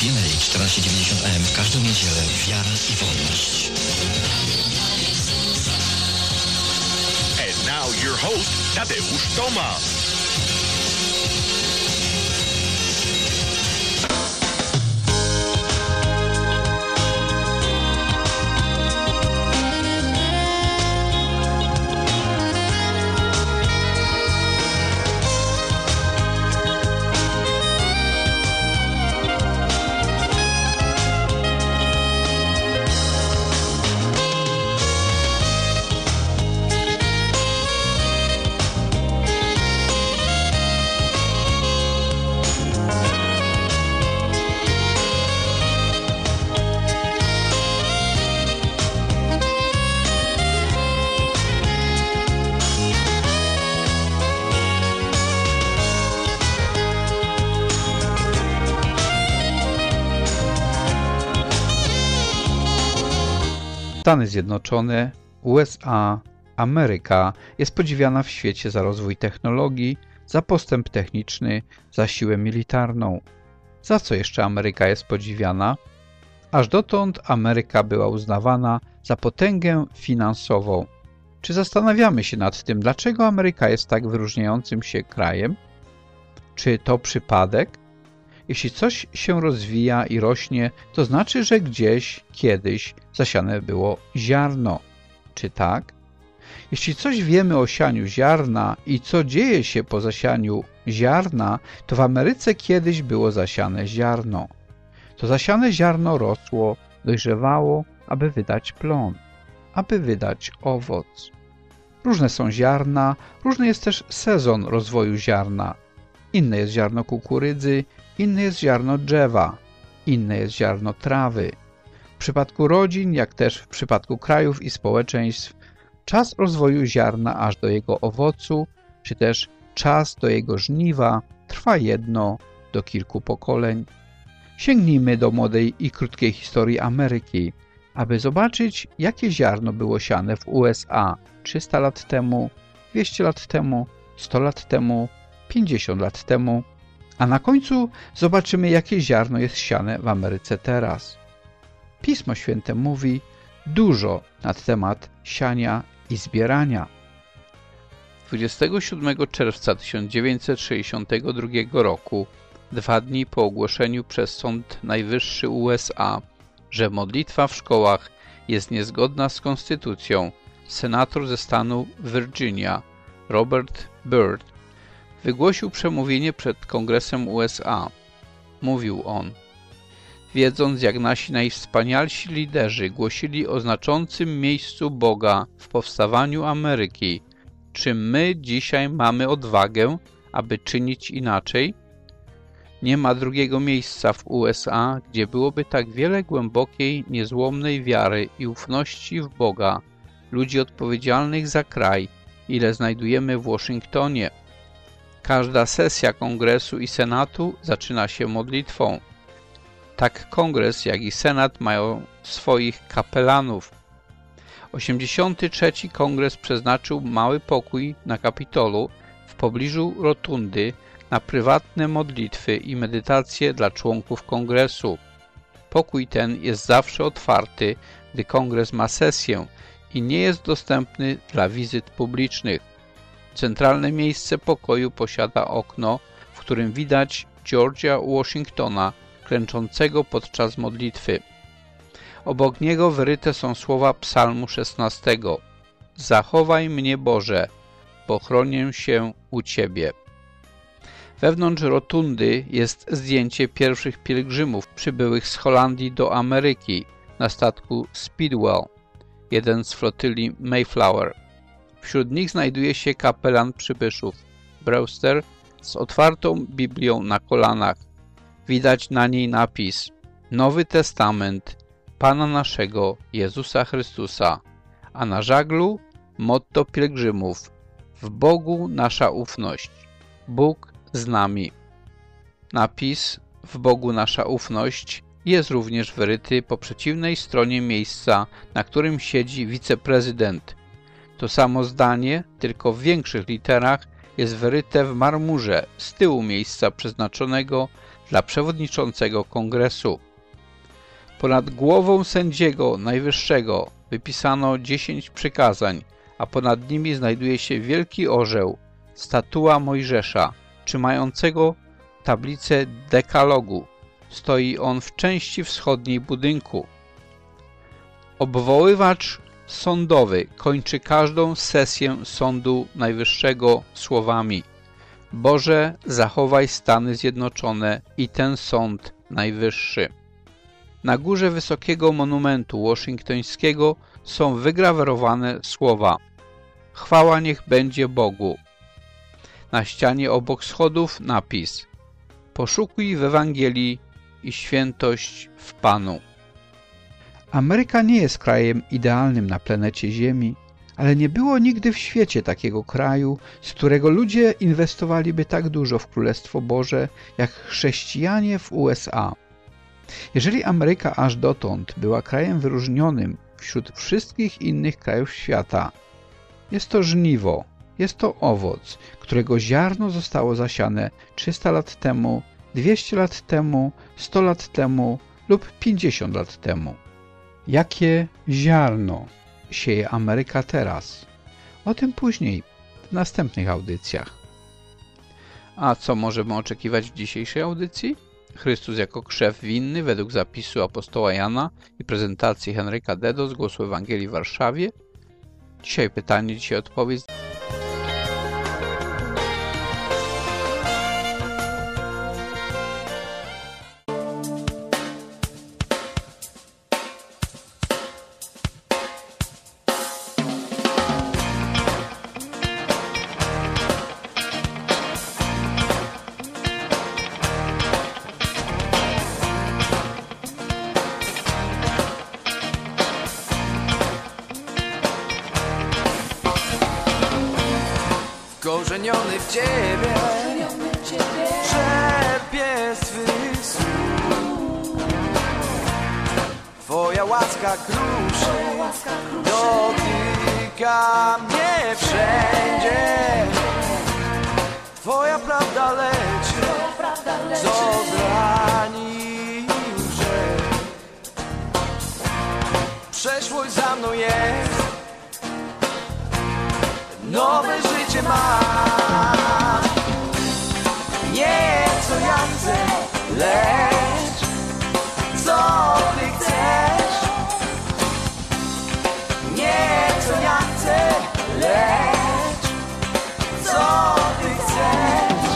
PMA 1490 AM w każdą niedzielę. Wiara i wolność. And now your host, Tadeusz Tomasz. Stany Zjednoczone, USA, Ameryka jest podziwiana w świecie za rozwój technologii, za postęp techniczny, za siłę militarną. Za co jeszcze Ameryka jest podziwiana? Aż dotąd Ameryka była uznawana za potęgę finansową. Czy zastanawiamy się nad tym, dlaczego Ameryka jest tak wyróżniającym się krajem? Czy to przypadek? Jeśli coś się rozwija i rośnie, to znaczy, że gdzieś, kiedyś zasiane było ziarno. Czy tak? Jeśli coś wiemy o sianiu ziarna i co dzieje się po zasianiu ziarna, to w Ameryce kiedyś było zasiane ziarno. To zasiane ziarno rosło, dojrzewało, aby wydać plon, aby wydać owoc. Różne są ziarna, różny jest też sezon rozwoju ziarna. Inne jest ziarno kukurydzy, inne jest ziarno drzewa, inne jest ziarno trawy. W przypadku rodzin, jak też w przypadku krajów i społeczeństw, czas rozwoju ziarna aż do jego owocu, czy też czas do jego żniwa trwa jedno do kilku pokoleń. Sięgnijmy do młodej i krótkiej historii Ameryki, aby zobaczyć, jakie ziarno było siane w USA 300 lat temu, 200 lat temu, 100 lat temu, 50 lat temu, a na końcu zobaczymy, jakie ziarno jest siane w Ameryce teraz. Pismo Święte mówi dużo na temat siania i zbierania. 27 czerwca 1962 roku, 2 dni po ogłoszeniu przez Sąd Najwyższy USA, że modlitwa w szkołach jest niezgodna z konstytucją, senator ze stanu Virginia, Robert Byrd, wygłosił przemówienie przed Kongresem USA. Mówił on: wiedząc, jak nasi najwspanialsi liderzy głosili o znaczącym miejscu Boga w powstawaniu Ameryki, czy my dzisiaj mamy odwagę, aby czynić inaczej? Nie ma drugiego miejsca w USA, gdzie byłoby tak wiele głębokiej, niezłomnej wiary i ufności w Boga, ludzi odpowiedzialnych za kraj, ile znajdujemy w Waszyngtonie. Każda sesja Kongresu i Senatu zaczyna się modlitwą. Tak Kongres, jak i Senat mają swoich kapelanów. 83. Kongres przeznaczył mały pokój na Kapitolu w pobliżu rotundy na prywatne modlitwy i medytacje dla członków Kongresu. Pokój ten jest zawsze otwarty, gdy Kongres ma sesję i nie jest dostępny dla wizyt publicznych. Centralne miejsce pokoju posiada okno, w którym widać George'a Washingtona klęczącego podczas modlitwy. Obok niego wyryte są słowa Psalmu 16. Zachowaj mnie, Boże, bo chronię się u Ciebie. Wewnątrz rotundy jest zdjęcie pierwszych pielgrzymów przybyłych z Holandii do Ameryki na statku Speedwell, jeden z flotyli Mayflower. Wśród nich znajduje się kapelan przybyszów, Brewster, z otwartą Biblią na kolanach. Widać na niej napis Nowy Testament Pana naszego Jezusa Chrystusa, a na żaglu motto pielgrzymów W Bogu nasza ufność, Bóg z nami. Napis W Bogu nasza ufność jest również wyryty po przeciwnej stronie miejsca, na którym siedzi wiceprezydent. To samo zdanie, tylko w większych literach, jest wyryte w marmurze z tyłu miejsca przeznaczonego dla przewodniczącego kongresu. Ponad głową sędziego najwyższego wypisano 10 przykazań, a ponad nimi znajduje się wielki orzeł, statua Mojżesza, trzymającego tablicę dekalogu. Stoi on w części wschodniej budynku. Obwoływacz sądowy kończy każdą sesję Sądu Najwyższego słowami: Boże, zachowaj Stany Zjednoczone i ten Sąd Najwyższy. Na górze wysokiego monumentu waszyngtońskiego są wygrawerowane słowa: Chwała niech będzie Bogu. Na ścianie obok schodów napis: Poszukuj w Ewangelii i świętość w Panu. Ameryka nie jest krajem idealnym na planecie Ziemi, ale nie było nigdy w świecie takiego kraju, z którego ludzie inwestowaliby tak dużo w Królestwo Boże, jak chrześcijanie w USA. Jeżeli Ameryka aż dotąd była krajem wyróżnionym wśród wszystkich innych krajów świata, jest to żniwo, jest to owoc, którego ziarno zostało zasiane 300 lat temu, 200 lat temu, 100 lat temu lub 50 lat temu. Jakie ziarno sieje Ameryka teraz? O tym później, w następnych audycjach. A co możemy oczekiwać w dzisiejszej audycji? Chrystus jako krzew winny według zapisu apostoła Jana i prezentacji Henryka Dedo z Głosu Ewangelii w Warszawie. Dzisiaj pytanie, dzisiaj odpowiedź. Korzeniony w Ciebie, czerpię z Twych słów. Twoja łaska kruszy, dotyka mnie wszędzie. Twoja prawda leczy, co zrani grzech. Przeszłość za mną jest, nowe życie mam. Nie co ja chcę, lecz co Ty chcesz. Nie co ja chcę, lecz co Ty chcesz.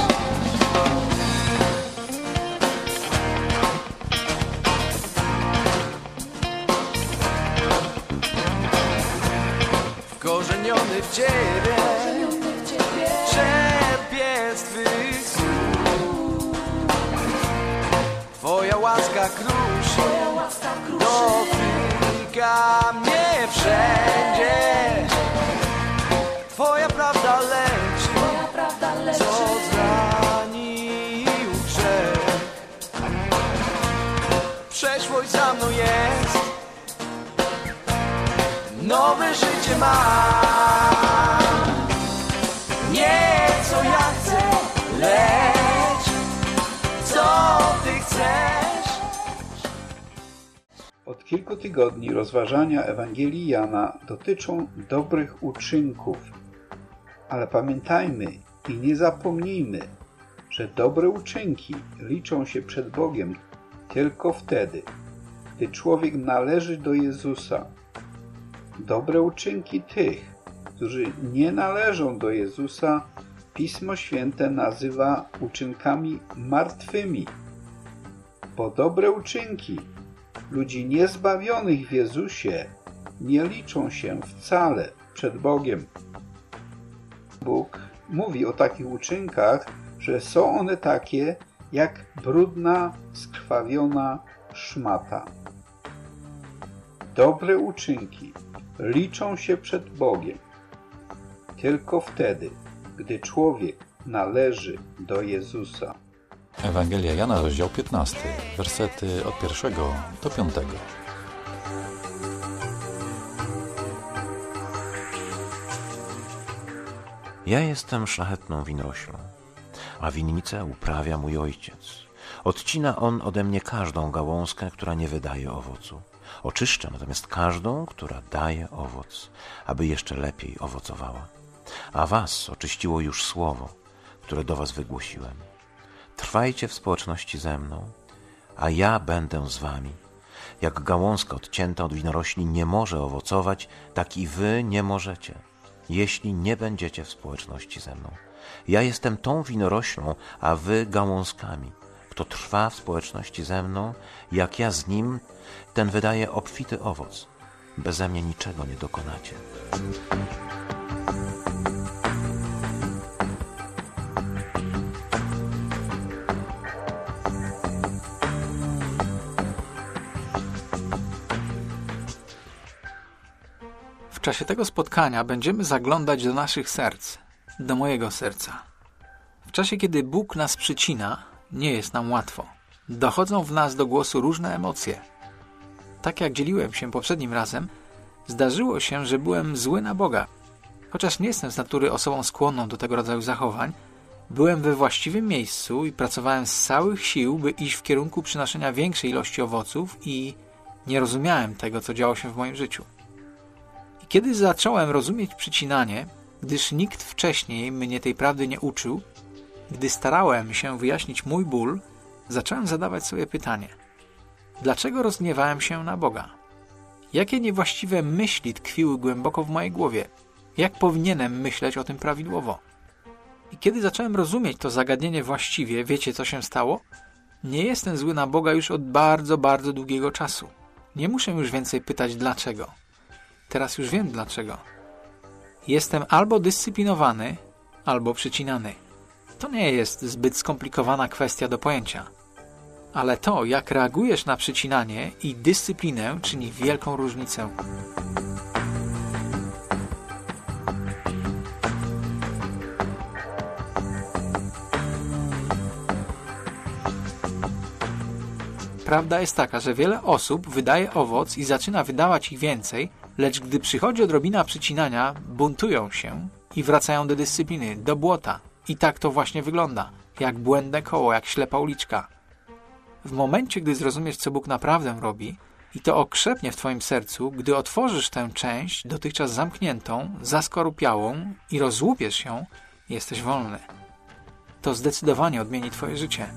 Wkorzeniony w Ciebie, czerpię z Twych słów. Twoja łaska kruszy, dotyka mnie wszędzie. Twoja prawda leczy, co zranił grzech. Przeszłość za mną jest, nowe życie mam. Nie co ja chcę, lecz co Ty chcesz. Od kilku tygodni rozważania Ewangelii Jana dotyczą dobrych uczynków. Ale pamiętajmy i nie zapomnijmy, że dobre uczynki liczą się przed Bogiem tylko wtedy, gdy człowiek należy do Jezusa. Dobre uczynki tych, którzy nie należą do Jezusa, Pismo Święte nazywa uczynkami martwymi. Bo dobre uczynki ludzi niezbawionych w Jezusie nie liczą się wcale przed Bogiem. Bóg mówi o takich uczynkach, że są one takie jak brudna, skrwawiona szmata. Dobre uczynki liczą się przed Bogiem tylko wtedy, gdy człowiek należy do Jezusa. Ewangelia Jana, rozdział 15, wersety od 1 do 5. Ja jestem szlachetną winoroślą, a winnicę uprawia mój ojciec. Odcina on ode mnie każdą gałązkę, która nie wydaje owocu. Oczyszcza natomiast każdą, która daje owoc, aby jeszcze lepiej owocowała. A was oczyściło już słowo, które do was wygłosiłem. Trwajcie w społeczności ze mną, a ja będę z wami. Jak gałązka odcięta od winorośli nie może owocować, tak i wy nie możecie, jeśli nie będziecie w społeczności ze mną. Ja jestem tą winoroślą, a wy gałązkami. Kto trwa w społeczności ze mną, jak ja z nim, ten wydaje obfity owoc. Beze mnie niczego nie dokonacie. W czasie tego spotkania będziemy zaglądać do naszych serc, do mojego serca. W czasie, kiedy Bóg nas przycina, nie jest nam łatwo. Dochodzą w nas do głosu różne emocje. Tak jak dzieliłem się poprzednim razem, zdarzyło się, że byłem zły na Boga. Chociaż nie jestem z natury osobą skłonną do tego rodzaju zachowań, byłem we właściwym miejscu i pracowałem z całych sił, by iść w kierunku przynoszenia większej ilości owoców i nie rozumiałem tego, co działo się w moim życiu. I kiedy zacząłem rozumieć przycinanie, gdyż nikt wcześniej mnie tej prawdy nie uczył, gdy starałem się wyjaśnić mój ból, zacząłem zadawać sobie pytanie: dlaczego rozgniewałem się na Boga? Jakie niewłaściwe myśli tkwiły głęboko w mojej głowie? Jak powinienem myśleć o tym prawidłowo? I kiedy zacząłem rozumieć to zagadnienie właściwie, wiecie, co się stało? Nie jestem zły na Boga już od bardzo, bardzo długiego czasu. Nie muszę już więcej pytać dlaczego. Teraz już wiem dlaczego. Jestem albo dyscyplinowany, albo przycinany. To nie jest zbyt skomplikowana kwestia do pojęcia. Ale to, jak reagujesz na przycinanie i dyscyplinę, czyni wielką różnicę. Prawda jest taka, że wiele osób wydaje owoc i zaczyna wydawać ich więcej, lecz gdy przychodzi odrobina przycinania, buntują się i wracają do dyscypliny, do błota. I tak to właśnie wygląda, jak błędne koło, jak ślepa uliczka. W momencie, gdy zrozumiesz, co Bóg naprawdę robi i to okrzepnie w twoim sercu, gdy otworzysz tę część dotychczas zamkniętą, zaskorupiałą i rozłupiesz ją, jesteś wolny. To zdecydowanie odmieni twoje życie.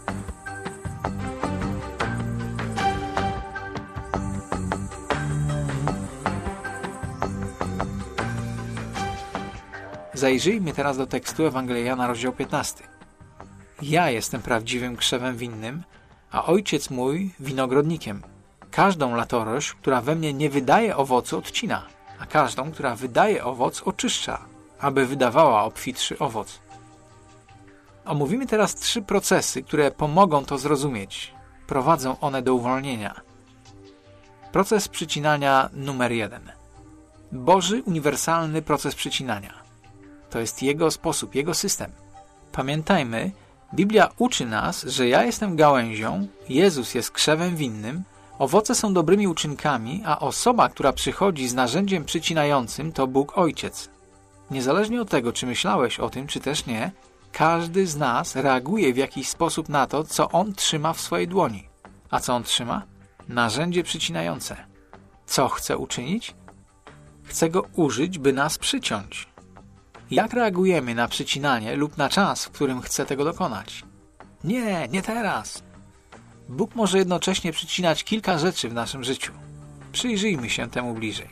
Zajrzyjmy teraz do tekstu Ewangelii Jana, rozdział 15. Ja jestem prawdziwym krzewem winnym, a ojciec mój winogrodnikiem. Każdą latorośl, która we mnie nie wydaje owocu, odcina, a każdą, która wydaje owoc, oczyszcza, aby wydawała obfitszy owoc. Omówimy teraz 3 procesy, które pomogą to zrozumieć. Prowadzą one do uwolnienia. Proces przycinania numer 1. Boży, uniwersalny proces przycinania. To jest Jego sposób, Jego system. Pamiętajmy, Biblia uczy nas, że ja jestem gałęzią, Jezus jest krzewem winnym, owoce są dobrymi uczynkami, a osoba, która przychodzi z narzędziem przycinającym, to Bóg Ojciec. Niezależnie od tego, czy myślałeś o tym, czy też nie, każdy z nas reaguje w jakiś sposób na to, co On trzyma w swojej dłoni. A co On trzyma? Narzędzie przycinające. Co chce uczynić? Chce go użyć, by nas przyciąć. Jak reagujemy na przycinanie lub na czas, w którym chce tego dokonać? Nie teraz. Bóg może jednocześnie przycinać kilka rzeczy w naszym życiu. Przyjrzyjmy się temu bliżej.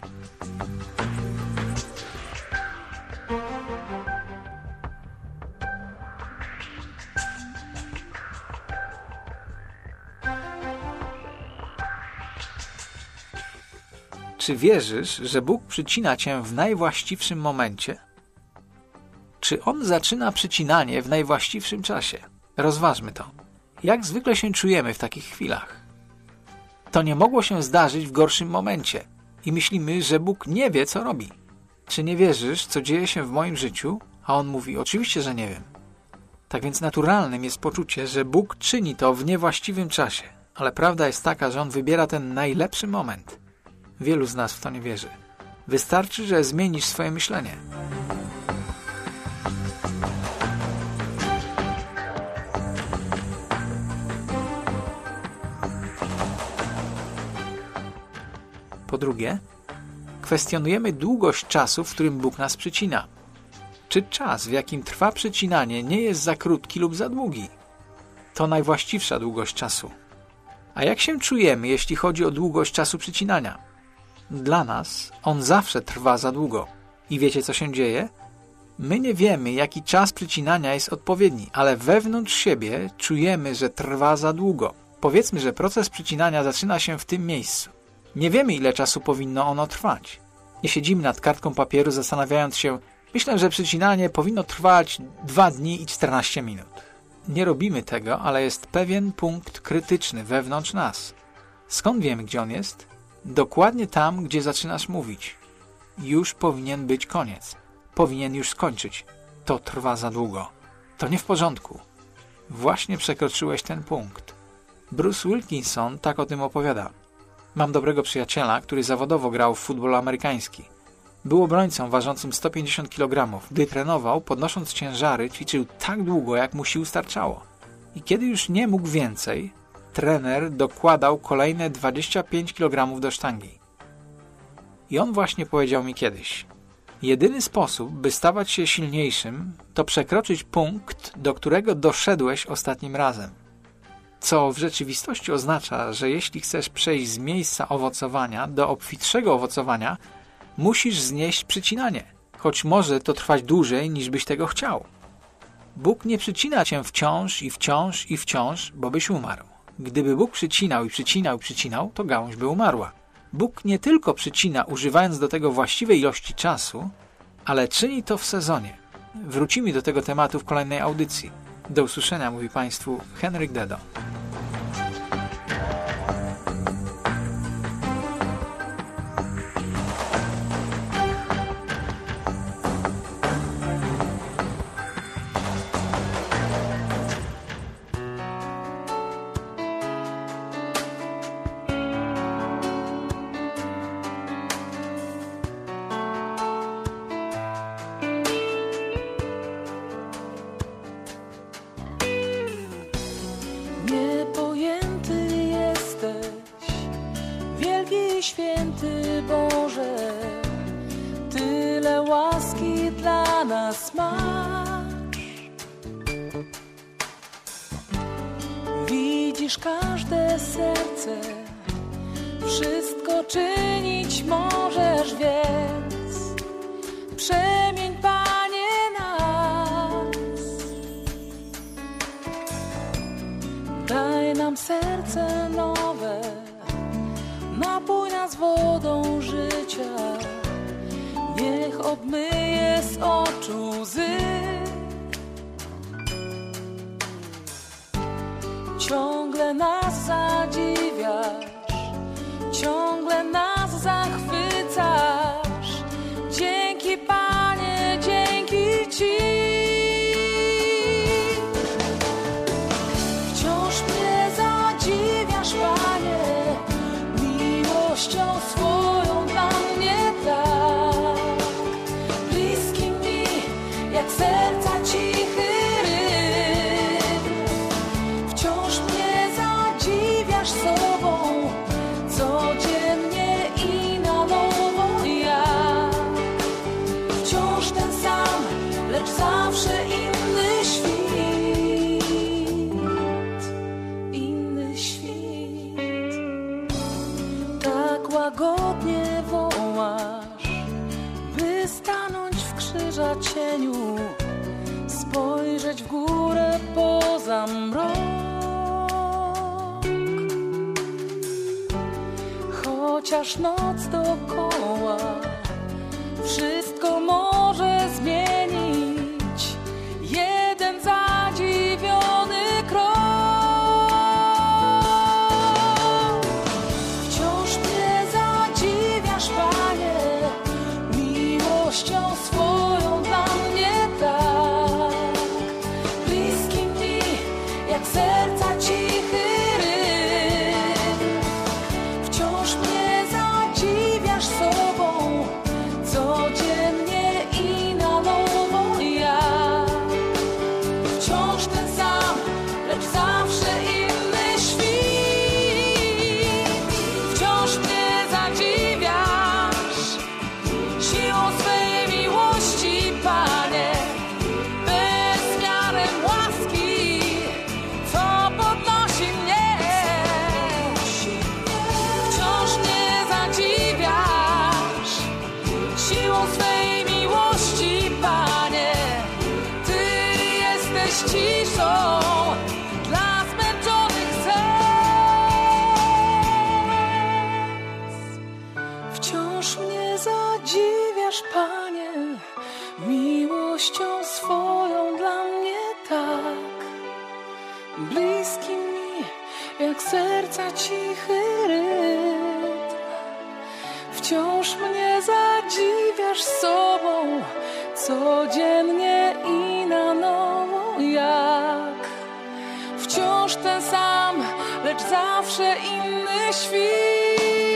Czy wierzysz, że Bóg przycina cię w najwłaściwszym momencie? Czy On zaczyna przycinanie w najwłaściwszym czasie? Rozważmy to. Jak zwykle się czujemy w takich chwilach? To nie mogło się zdarzyć w gorszym momencie i myślimy, że Bóg nie wie, co robi. Czy nie wierzysz, co dzieje się w moim życiu? A On mówi, oczywiście, że nie wiem. Tak więc naturalnym jest poczucie, że Bóg czyni to w niewłaściwym czasie. Ale prawda jest taka, że On wybiera ten najlepszy moment. Wielu z nas w to nie wierzy. Wystarczy, że zmienisz swoje myślenie. Po drugie, kwestionujemy długość czasu, w którym Bóg nas przycina. Czy czas, w jakim trwa przycinanie, nie jest za krótki lub za długi? To najwłaściwsza długość czasu. A jak się czujemy, jeśli chodzi o długość czasu przycinania? Dla nas on zawsze trwa za długo. I wiecie, co się dzieje? My nie wiemy, jaki czas przycinania jest odpowiedni, ale wewnątrz siebie czujemy, że trwa za długo. Powiedzmy, że proces przycinania zaczyna się w tym miejscu. Nie wiemy, ile czasu powinno ono trwać. Nie siedzimy nad kartką papieru, zastanawiając się, myślę, że przycinanie powinno trwać 2 dni i 14 minut. Nie robimy tego, ale jest pewien punkt krytyczny wewnątrz nas. Skąd wiemy, gdzie on jest? Dokładnie tam, gdzie zaczynasz mówić. Już powinien być koniec. Powinien już skończyć. To trwa za długo. To nie w porządku. Właśnie przekroczyłeś ten punkt. Bruce Wilkinson tak o tym opowiada. Mam dobrego przyjaciela, który zawodowo grał w futbol amerykański. Był obrońcą ważącym 150 kg. Gdy trenował, podnosząc ciężary, ćwiczył tak długo, jak mu sił starczało. I kiedy już nie mógł więcej, trener dokładał kolejne 25 kg do sztangi. I on właśnie powiedział mi kiedyś: jedyny sposób, by stawać się silniejszym, to przekroczyć punkt, do którego doszedłeś ostatnim razem. Co w rzeczywistości oznacza, że jeśli chcesz przejść z miejsca owocowania do obfitszego owocowania, musisz znieść przycinanie, choć może to trwać dłużej, niż byś tego chciał. Bóg nie przycina cię wciąż i wciąż i wciąż, bo byś umarł. Gdyby Bóg przycinał i przycinał i przycinał, to gałąź by umarła. Bóg nie tylko przycina, używając do tego właściwej ilości czasu, ale czyni to w sezonie. Wrócimy do tego tematu w kolejnej audycji. Do usłyszenia, mówi Państwu Henryk Dedo. Święty Boże, tyle łaski dla nas masz. Widzisz każde serce, wszystko czynić możesz, więc przemień, Panie, nas. Daj nam serce nowe, napój nas wodą życia, niech obmyje z oczu łzy. Ciągle nas zadziwiasz, ciągle nas zachwycasz. Dzięki, Panie, dzięki Ci. Wciąż mnie zadziwiasz, Panie, miłością swoją dla mnie tak. Bliski mi jak serca cichy rytm. Wciąż mnie zadziwiasz sobą, codziennie i na nowo jak. Wciąż ten sam, lecz zawsze inny świt. Inny świt. Tak łagodnie wołasz, by stanąć w krzyża cieniu, spojrzeć w górę poza mrok. Chociaż noc dookoła wszystko może zmienić, jeden zadziwiony krok. Wciąż mnie zadziwiasz, Panie, miłością swoją dla mnie tak. Bliski mi jak serca cichy rytm. Wciąż mnie zadziwiasz sobą, codziennie i na nowo. Wciąż mnie zadziwiasz, Panie, miłością swoją dla mnie tak. Bliski mi jak serca cichy rytm. Wciąż mnie zadziwiasz sobą, codziennie i na nowo jak. Wciąż ten sam, lecz zawsze inny świt.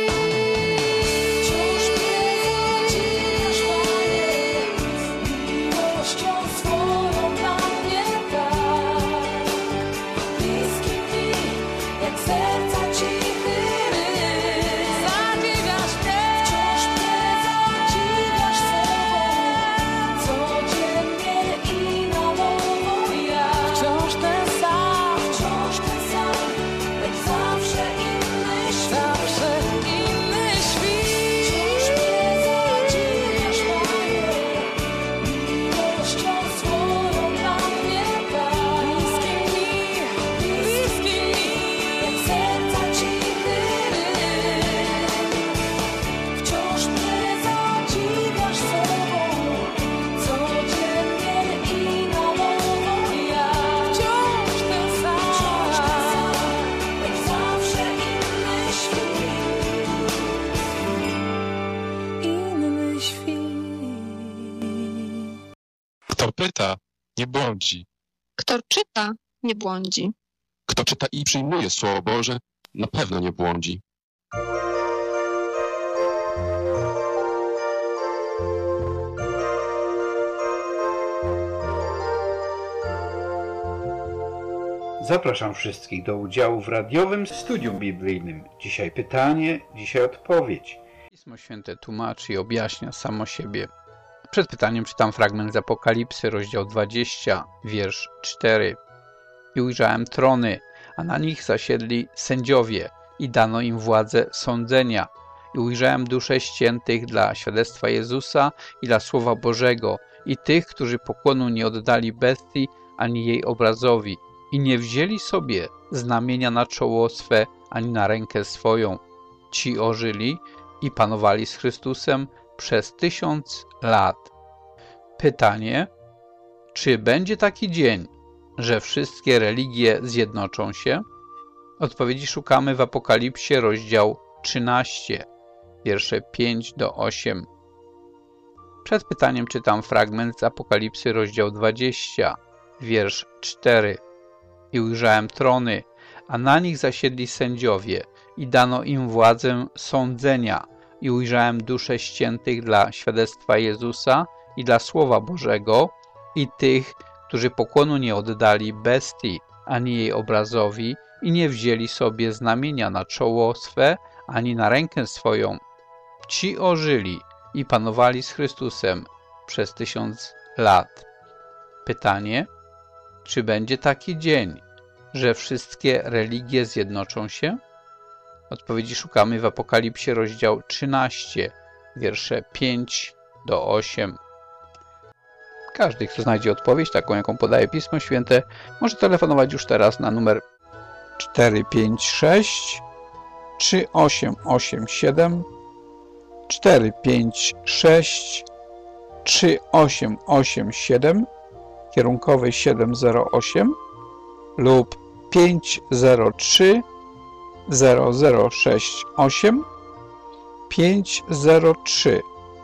Kto pyta, nie błądzi. Kto czyta, nie błądzi. Kto czyta i przyjmuje Słowo Boże, na pewno nie błądzi. Zapraszam wszystkich do udziału w radiowym studium biblijnym. Dzisiaj pytanie, dzisiaj odpowiedź. Pismo Święte tłumaczy i objaśnia samo siebie. Przed pytaniem czytam fragment z Apokalipsy, rozdział 20, wiersz 4. I ujrzałem trony, a na nich zasiedli sędziowie i dano im władzę sądzenia. I ujrzałem dusze ściętych dla świadectwa Jezusa i dla Słowa Bożego i tych, którzy pokłonu nie oddali bestii ani jej obrazowi i nie wzięli sobie znamienia na czoło swe ani na rękę swoją. Ci ożyli i panowali z Chrystusem przez 1000 lat. Pytanie, czy będzie taki dzień, że wszystkie religie zjednoczą się? Odpowiedzi szukamy w Apokalipsie, rozdział 13, wiersze 5-8. Przed pytaniem czytam fragment z Apokalipsy, rozdział 20, wiersz 4. I ujrzałem trony, a na nich zasiedli sędziowie i dano im władzę sądzenia. I ujrzałem dusze ściętych dla świadectwa Jezusa i dla Słowa Bożego i tych, którzy pokłonu nie oddali bestii ani jej obrazowi i nie wzięli sobie znamienia na czoło swe ani na rękę swoją. Ci ożyli i panowali z Chrystusem przez 1000 lat. Pytanie, czy będzie taki dzień, że wszystkie religie zjednoczą się? Odpowiedzi szukamy w Apokalipsie, rozdział 13, wiersze 5-8. Każdy, kto znajdzie odpowiedź, taką jaką podaje Pismo Święte, może telefonować już teraz na numer 456 3887 456 3887 kierunkowy 708 lub 503 0068 503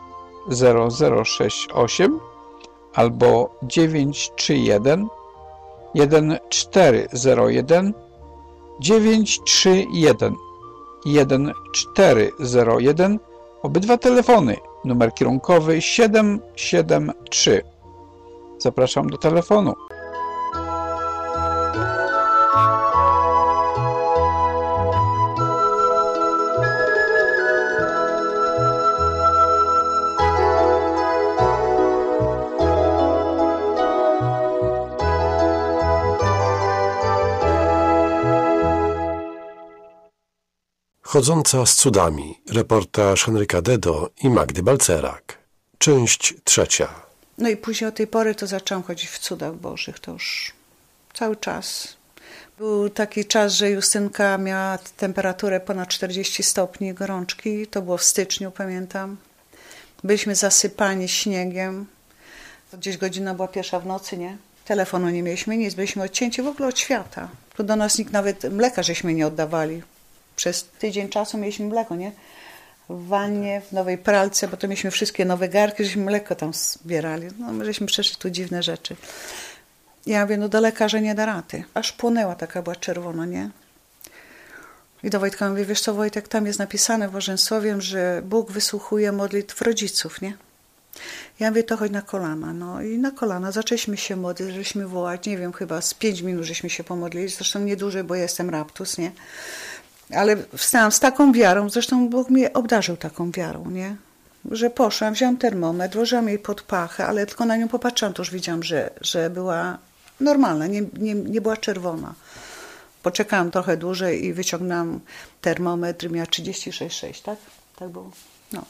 0068 albo 931 1401 931 1401. Obydwa telefony, numer kierunkowy 773. Zapraszam do telefonu. Chodząca z cudami. Reportaż Henryka Dedo i Magdy Balcerak. Część 3. No i później od tej pory to zaczęłam chodzić w cudach bożych. To już cały czas Był taki czas, że Justynka miała temperaturę ponad 40 stopni gorączki. To było w styczniu, pamiętam. Byliśmy zasypani śniegiem. Gdzieś godzina była 1 w nocy, nie? Telefonu nie mieliśmy, nic. Byliśmy odcięci w ogóle od świata. Tu do nas nikt nawet mleka żeśmy nie oddawali. Przez tydzień czasu mieliśmy mleko, nie? W wannie, w nowej pralce, bo to mieliśmy wszystkie nowe garki, żeśmy mleko tam zbierali. No, my żeśmy przeszli tu dziwne rzeczy. Ja mówię, no do lekarza nie da rady. Aż płonęła, taka była czerwona, nie? I do Wojtka mówię, wiesz co, Wojtek, tam jest napisane w Bożensłowiem, że Bóg wysłuchuje modlitw rodziców, nie? Ja mówię, to chodź na kolana. No i na kolana zaczęliśmy się modlić, żeśmy wołać, nie wiem, chyba z 5 minut żeśmy się pomodlili, zresztą nie dłużej, bo jestem raptus, nie? Ale wstałam z taką wiarą, zresztą Bóg mnie obdarzył taką wiarą, nie? Że poszłam, wziąłam termometr, włożyłam jej pod pachę, ale tylko na nią popatrzyłam, to już widziałam, że była normalna, nie była czerwona. Poczekałam trochę dłużej i wyciągnęłam termometr, miała 36,6, tak? Tak było, no.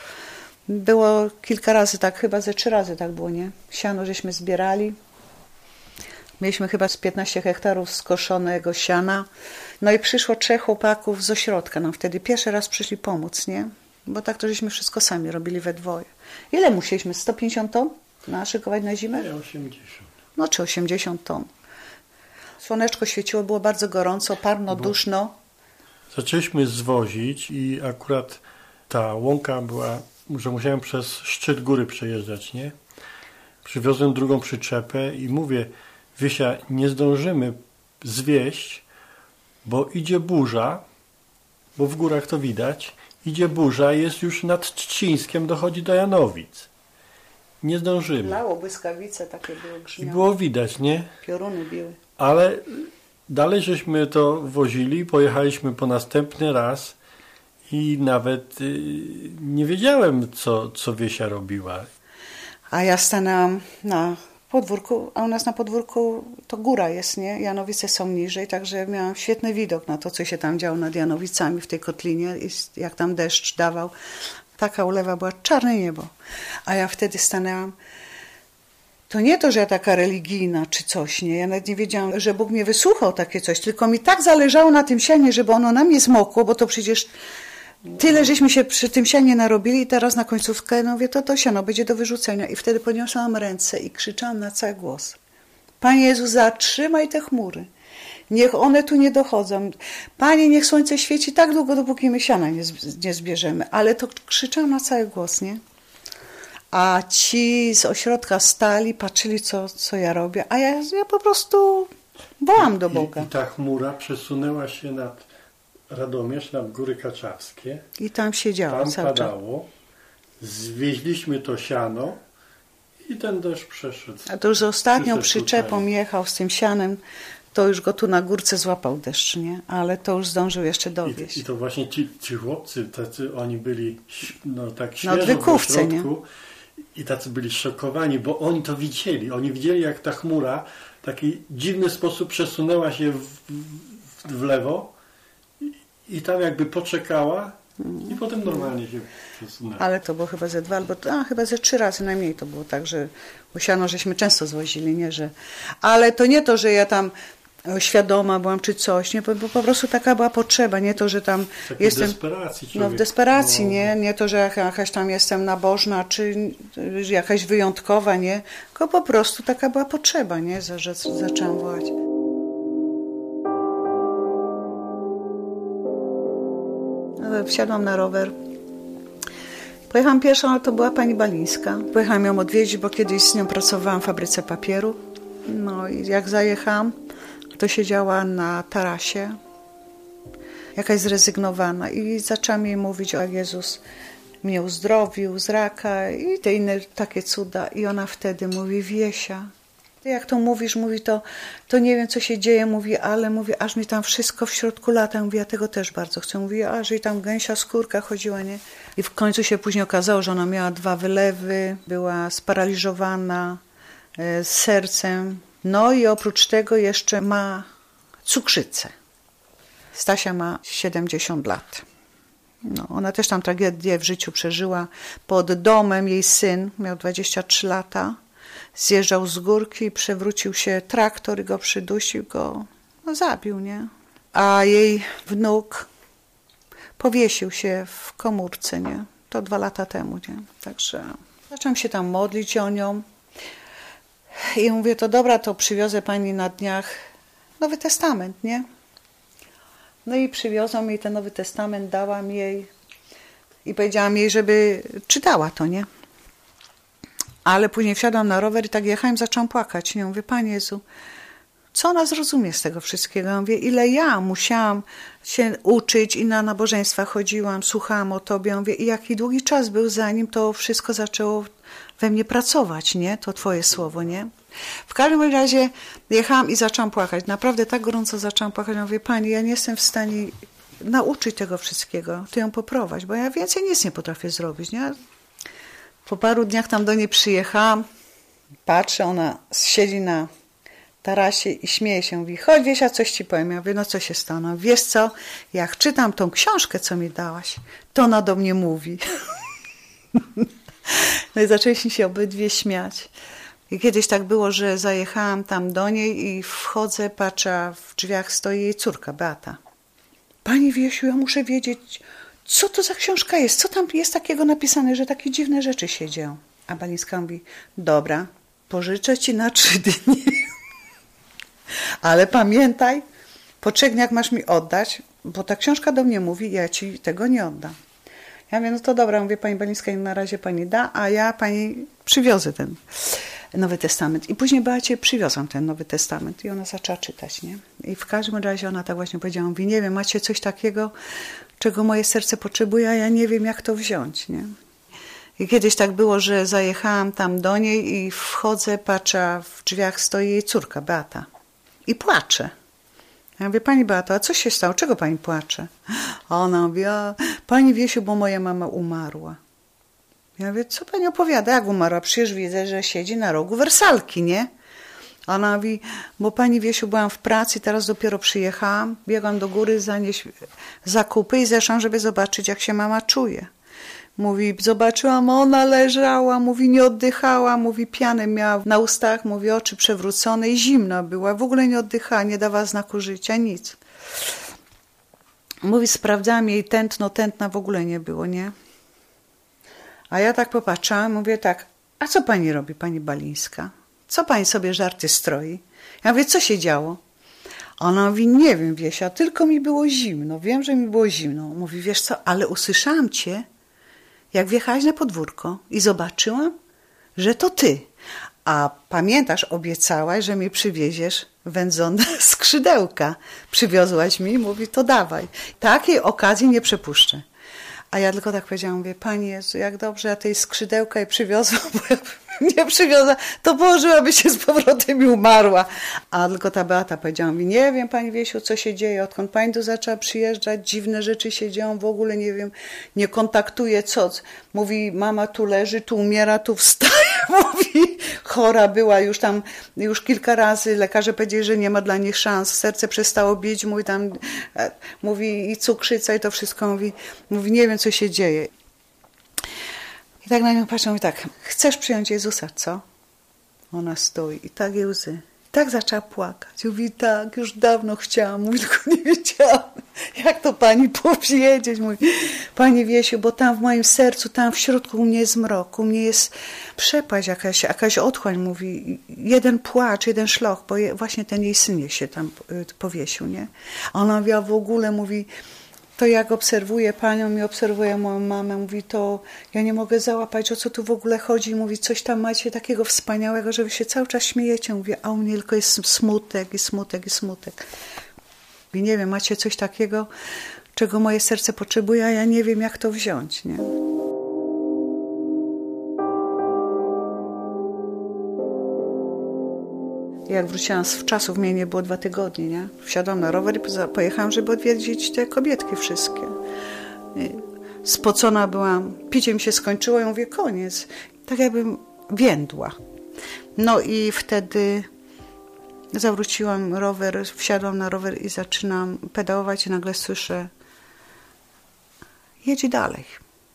Było kilka razy tak, chyba ze 3 razy tak było, nie? Siano żeśmy zbierali. Mieliśmy chyba z 15 hektarów skoszonego siana. No i przyszło 3 chłopaków z ośrodka nam wtedy. Pierwszy raz przyszli pomóc, nie? Bo tak to żeśmy wszystko sami robili we dwoje. Ile musieliśmy? 150 ton naszykować na zimę? Nie, 80. No czy 80 ton. Słoneczko świeciło, było bardzo gorąco, parno, duszno. Zaczęliśmy zwozić i akurat ta łąka była, że musiałem przez szczyt góry przejeżdżać, nie? Przywiozłem drugą przyczepę i mówię, Wiesia, nie zdążymy zwieść, bo idzie burza, bo w górach to widać, idzie burza, jest już nad Trzcińskiem, dochodzi do Janowic. Nie zdążymy. Lało, błyskawice takie były, grzmiały. I było widać, nie? Pioruny biły. Ale dalej żeśmy to wozili, pojechaliśmy po następny raz i nawet nie wiedziałem, co Wiesia robiła. A ja stanęłam na podwórku, a u nas na podwórku to góra jest, nie? Janowice są niżej, także miałam świetny widok na to, co się tam działo nad Janowicami w tej kotlinie, jak tam deszcz dawał. Taka ulewa była, czarne niebo. A ja wtedy stanęłam. To nie to, że ja taka religijna czy coś, nie? Ja nawet nie wiedziałam, że Bóg mnie wysłuchał takie coś, tylko mi tak zależało na tym sianie, żeby ono na mnie zmokło, bo to przecież tyle, żeśmy się przy tym sianie narobili i teraz na końcówkę, no mówię, to siano będzie do wyrzucenia. I wtedy podniosłam ręce i krzyczałam na cały głos. Panie Jezu, zatrzymaj te chmury. Niech one tu nie dochodzą. Panie, niech słońce świeci tak długo, dopóki my siana nie zbierzemy. Ale to krzyczałam na cały głos, nie? A ci z ośrodka stali, patrzyli, co ja robię, a ja po prostu wołam do Boga. I ta chmura przesunęła się nad Radomierz, nad Góry Kaczawskie. I tam siedziało tam padało. Zwieźliśmy to siano i ten deszcz przeszedł. A to już z ostatnią przyczepą jechał z tym sianem, to już go tu na górce złapał deszcz, nie? Ale to już zdążył jeszcze dowieźć. I to właśnie ci chłopcy, tacy oni byli tak świeżo w odwykówce, nie? I tacy byli szokowani, bo oni to widzieli. Oni widzieli, jak ta chmura w taki dziwny sposób przesunęła się w lewo i tam jakby poczekała i potem normalnie się przesunęła. Ale to było chyba ze 2 albo chyba ze 3 razy najmniej to było tak, że siano żeśmy często zwozili, nie, że... Ale to nie to, że ja tam świadoma byłam czy coś, nie, bo po prostu taka była potrzeba, nie to, że tam jestem desperacji w desperacji, nie to, że jakaś tam jestem nabożna, czy jakaś wyjątkowa, nie, tylko po prostu taka była potrzeba, nie, że zaczęłam wołać. Wsiadłam na rower. Pojechałam pierwszą, ale to była pani Balińska. Pojechałam ją odwiedzić, bo kiedyś z nią pracowałam w fabryce papieru. No i jak zajechałam, to siedziała na tarasie, jakaś zrezygnowana i zaczęłam jej mówić, o Jezus mnie uzdrowił z raka i te inne takie cuda. I ona wtedy mówi, Wiesia, ty jak to mówisz, mówi to nie wiem, co się dzieje, mówi, ale mówi, aż mi tam wszystko w środku lata. Mówi, ja tego też bardzo chcę. Mówi, aż jej tam gęsia skórka chodziła, nie? I w końcu się później okazało, że ona miała 2 wylewy, była sparaliżowana z sercem. No i oprócz tego jeszcze ma cukrzycę. Stasia ma 70 lat. No, ona też tam tragedię w życiu przeżyła. Pod domem jej syn miał 23 lata. Zjeżdżał z górki, przewrócił się traktor i go przydusił, go no, zabił, nie? A jej wnuk powiesił się w komórce, nie? To 2 lata temu, nie? Także zaczęłam się tam modlić o nią i mówię, to dobra, to przywiozę pani na dniach Nowy Testament, nie? No i przywiozłam jej ten Nowy Testament, dałam jej i powiedziałam jej, żeby czytała to, nie? Ale później wsiadłam na rower i tak jechałam i zaczęłam płakać. Nie mówię, Panie Jezu, co ona zrozumie z tego wszystkiego? Ja mówię, ile ja musiałam się uczyć i na nabożeństwa chodziłam, słuchałam o Tobie. Ja mówię, i jaki długi czas był, zanim to wszystko zaczęło we mnie pracować, nie? To Twoje słowo, nie? W każdym razie jechałam i zaczęłam płakać. Naprawdę tak gorąco zaczęłam płakać. Ja mówię, Pani, ja nie jestem w stanie nauczyć tego wszystkiego. Ty ją poprowadź, bo ja więcej nic nie potrafię zrobić, nie? Po paru dniach tam do niej przyjechałam, patrzę, ona siedzi na tarasie i śmieje się, mówi, chodź Wiesia, coś ci powiem. Ja mówię, no co się stało? No, wiesz co, jak czytam tą książkę, co mi dałaś, to ona do mnie mówi. No i zaczęliśmy się obydwie śmiać. I kiedyś tak było, że zajechałam tam do niej i wchodzę, patrzę, a w drzwiach stoi jej córka, Beata. Pani Wiesiu, ja muszę wiedzieć, co to za książka jest, co tam jest takiego napisane, że takie dziwne rzeczy się dzieją. A Balińska mówi, dobra, pożyczę ci na 3 dni, ale pamiętaj, po 3 dniach masz mi oddać, bo ta książka do mnie mówi, ja ci tego nie oddam. Ja mówię, no to dobra, mówię, pani Balińska, na razie pani da, a ja pani przywiozę ten Nowy Testament. I później Beacie przywiozłam ten Nowy Testament i ona zaczęła czytać, nie? I w każdym razie ona tak właśnie powiedziała, mówi, nie wiem, macie coś takiego, czego moje serce potrzebuje, a ja nie wiem, jak to wziąć, nie? I kiedyś tak było, że zajechałam tam do niej i wchodzę, patrzę, a w drzwiach stoi jej córka, Beata. I płacze. Ja mówię, pani Beato, a co się stało? Czego pani płacze? A ona mówi, pani Wiesiu, bo moja mama umarła. Ja mówię, co pani opowiada? Jak umarła? Przecież widzę, że siedzi na rogu wersalki, nie? Ona mówi, bo pani Wiesiu, byłam w pracy, teraz dopiero przyjechałam, biegłam do góry zanieść zakupy i zeszłam, żeby zobaczyć, jak się mama czuje. Mówi, zobaczyłam, ona leżała, mówi, nie oddychała, mówi, pianę miała na ustach, mówi, oczy przewrócone i zimna była, w ogóle nie oddychała, nie dawała znaku życia, nic. Mówi, sprawdzałam jej tętno, tętna w ogóle nie było, nie? A ja tak popatrzyłam, mówię tak, a co pani robi, pani Balińska? Co pani sobie żarty stroi? Ja mówię, co się działo? Ona mówi, nie wiem, Wiesia, tylko mi było zimno, wiem, że mi było zimno. Mówi, wiesz co, ale usłyszałam cię, jak wjechałaś na podwórko i zobaczyłam, że to ty. A pamiętasz, obiecałaś, że mi przywieziesz wędzone skrzydełka. Przywiozłaś mi, mówi, to dawaj. Takiej okazji nie przepuszczę. A ja tylko tak powiedziałam, mówię, Panie Jezu, jak dobrze ja tej skrzydełka jej przywiozłam, bo jakbym nie przywiozła, to położyłaby się z powrotem i umarła. A tylko ta Beata powiedziała mi, nie wiem, pani Wiesiu, co się dzieje, odkąd pani tu zaczęła przyjeżdżać, dziwne rzeczy się dzieją, w ogóle nie wiem, nie kontaktuje co. Mówi, mama tu leży, tu umiera, tu wstaje, mówi, chora była już tam, już kilka razy, lekarze powiedzieli, że nie ma dla niej szans, serce przestało bić, mówi tam, mówi i cukrzyca i to wszystko, mówi, nie wiem, co się dzieje. I tak na nią patrzę, mówi tak, chcesz przyjąć Jezusa, co? Ona stoi i tak jej łzy. Tak zaczęła płakać. Mówi, tak, już dawno chciałam. Mówi, tylko nie wiedziałam, jak to pani powiedzieć. Mówi, pani Wiesiu, bo tam w moim sercu, tam w środku u mnie jest mrok, u mnie jest przepaść jakaś otchłań. Mówi, jeden płacz, jeden szloch, bo właśnie ten jej syn się tam powiesił, nie? A ona mówiła w ogóle, mówi, to jak obserwuję panią i obserwuję moją mamę, mówi, to ja nie mogę załapać, o co tu w ogóle chodzi. Mówi, coś tam macie takiego wspaniałego, że wy się cały czas śmiejecie. Mówi, a u mnie tylko jest smutek i smutek i smutek. Mówi, nie wiem, macie coś takiego, czego moje serce potrzebuje, a ja nie wiem, jak to wziąć, nie? Jak wróciłam z wczasów, mnie nie było 2 tygodnie, nie? Wsiadłam na rower i pojechałam, żeby odwiedzić te kobietki wszystkie. Spocona byłam, picie mi się skończyło i mówię, koniec. Tak jakbym więdła. No i wtedy zawróciłam rower, wsiadłam na rower i zaczynam pedałować i nagle słyszę, jedź dalej.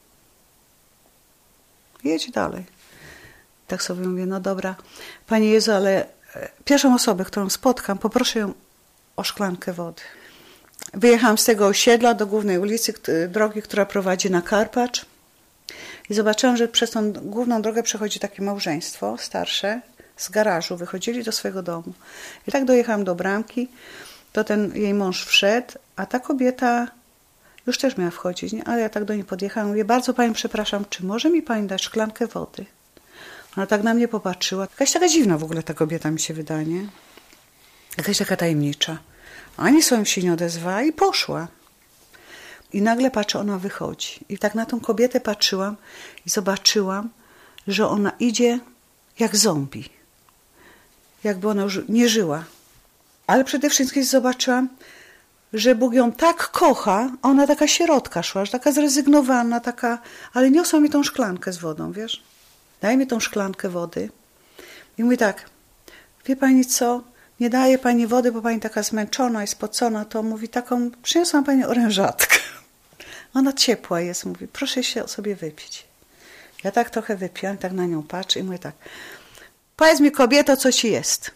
Jedź dalej. Tak sobie mówię, no dobra, Panie Jezu, ale pierwszą osobę, którą spotkam, poproszę ją o szklankę wody. Wyjechałam z tego osiedla do głównej ulicy, drogi, która prowadzi na Karpacz i zobaczyłam, że przez tą główną drogę przechodzi takie małżeństwo starsze, z garażu wychodzili do swojego domu. I tak dojechałam do bramki, to ten jej mąż wszedł, a ta kobieta już też miała wchodzić, nie? Ale ja tak do niej podjechałam, mówię, bardzo pani przepraszam, czy może mi pani dać szklankę wody? Ona tak na mnie popatrzyła. Jakaś taka dziwna w ogóle ta kobieta mi się wydaje, nie? Jakaś taka tajemnicza. Ani sobie się nie odezwała i poszła. I nagle patrzę, ona wychodzi. I tak na tą kobietę patrzyłam i zobaczyłam, że ona idzie jak zombie. Jakby ona już nie żyła. Ale przede wszystkim zobaczyłam, że Bóg ją tak kocha, a ona taka sierotka szła, że taka zrezygnowana, taka, ale niosła mi tą szklankę z wodą, wiesz? Daj mi tą szklankę wody. I mówi tak, wie pani co, nie daje pani wody, bo pani taka zmęczona i spocona, to mówi taką, przyniosłam pani orężatkę. Ona ciepła jest, mówi, proszę się sobie wypić. Ja tak trochę wypiłam, tak na nią patrzę i mówię tak, powiedz mi kobieto, co ci jest?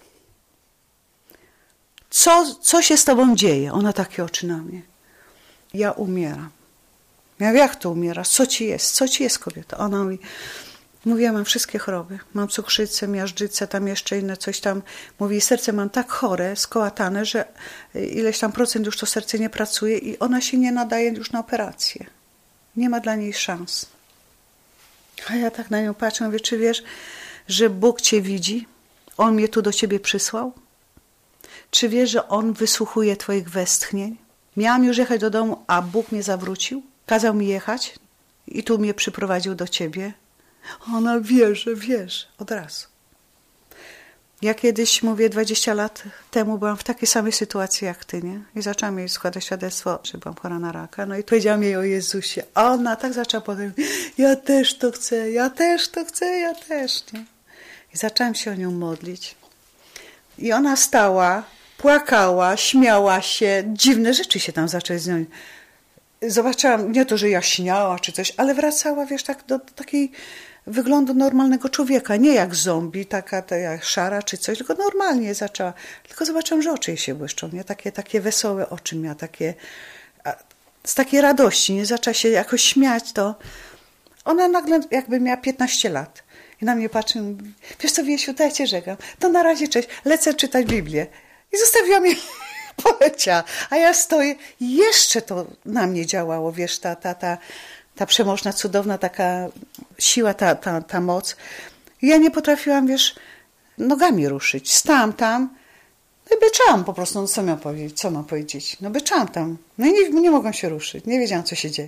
Co się z tobą dzieje? Ona takie oczy na mnie. Ja umieram. Ja mówię, jak to umierasz? Co ci jest? Co ci jest, kobieto? Ona mówi, ja mam wszystkie choroby. Mam cukrzycę, miażdżycę, tam jeszcze inne coś tam. Mówi, serce mam tak chore, skołatane, że ileś tam procent już to serce nie pracuje i ona się nie nadaje już na operację. Nie ma dla niej szans. A ja tak na nią patrzę, mówię, czy wiesz, że Bóg cię widzi? On mnie tu do ciebie przysłał? Czy wiesz, że On wysłuchuje twoich westchnień? Miałam już jechać do domu, a Bóg mnie zawrócił. Kazał mi jechać i tu mnie przyprowadził do ciebie. Ona wiesz, od razu. Ja kiedyś, mówię, 20 lat temu byłam w takiej samej sytuacji jak ty, nie? I zaczęłam jej składać świadectwo, że byłam chora na raka. No i powiedziałam jej o Jezusie. A ona tak zaczęła potem, ja też to chcę, nie? I zaczęłam się o nią modlić. I ona stała, płakała, śmiała się, dziwne rzeczy się tam zaczęły z nią. Zobaczyłam, nie to, że jaśniała czy coś, ale wracała, wiesz, tak do takiej wyglądu normalnego człowieka, nie jak zombie, taka jak szara czy coś, tylko normalnie zaczęła. Tylko zobaczyłam, że oczy jej się błyszczą, nie? Takie wesołe oczy miała, z takiej radości, nie? Zaczęła się jakoś śmiać, to ona nagle jakby miała 15 lat. I na mnie patrzy i mówi, wiesz co, Wiesiu, to ja cię żegnam. To na razie, cześć, lecę czytać Biblię. I zostawiłam jej, poleciała. A ja stoję, jeszcze to na mnie działało, wiesz, ta przemożna, cudowna taka siła, ta moc. I ja nie potrafiłam, wiesz, nogami ruszyć. Stałam tam, no i beczałam po prostu, no co mam powiedzieć? No beczałam tam, no i nie mogłam się ruszyć, nie wiedziałam, co się dzieje.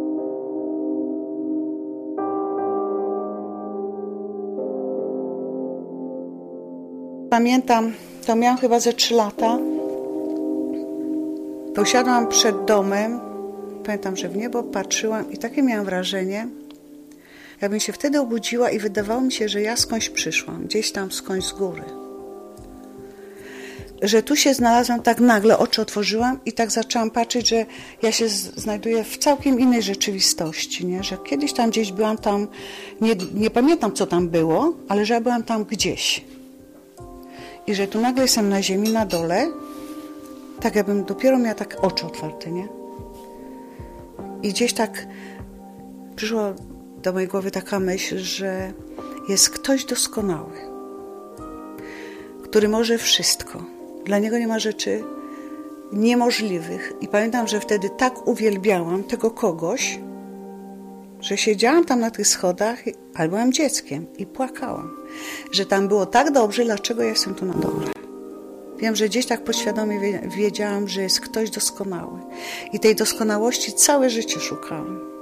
Pamiętam, to miałam chyba ze 3 lata. To usiadłam przed domem. Pamiętam, że w niebo patrzyłam i takie miałam wrażenie, jakbym się wtedy obudziła i wydawało mi się, że ja skądś przyszłam, gdzieś tam skądś z góry. Że tu się znalazłam, tak nagle oczy otworzyłam i tak zaczęłam patrzeć, że ja się znajduję w całkiem innej rzeczywistości, nie? Że kiedyś tam gdzieś byłam tam, nie pamiętam co tam było, ale że ja byłam tam gdzieś. I że tu nagle jestem na ziemi, na dole, tak jakbym dopiero miała tak oczy otwarte, nie? I gdzieś tak przyszła do mojej głowy taka myśl, że jest ktoś doskonały, który może wszystko. Dla niego nie ma rzeczy niemożliwych. I pamiętam, że wtedy tak uwielbiałam tego kogoś, że siedziałam tam na tych schodach, ale byłam dzieckiem i płakałam, że tam było tak dobrze, dlaczego ja jestem tu na dole. Wiem, że gdzieś tak podświadomie wiedziałam, że jest ktoś doskonały. I tej doskonałości całe życie szukałam.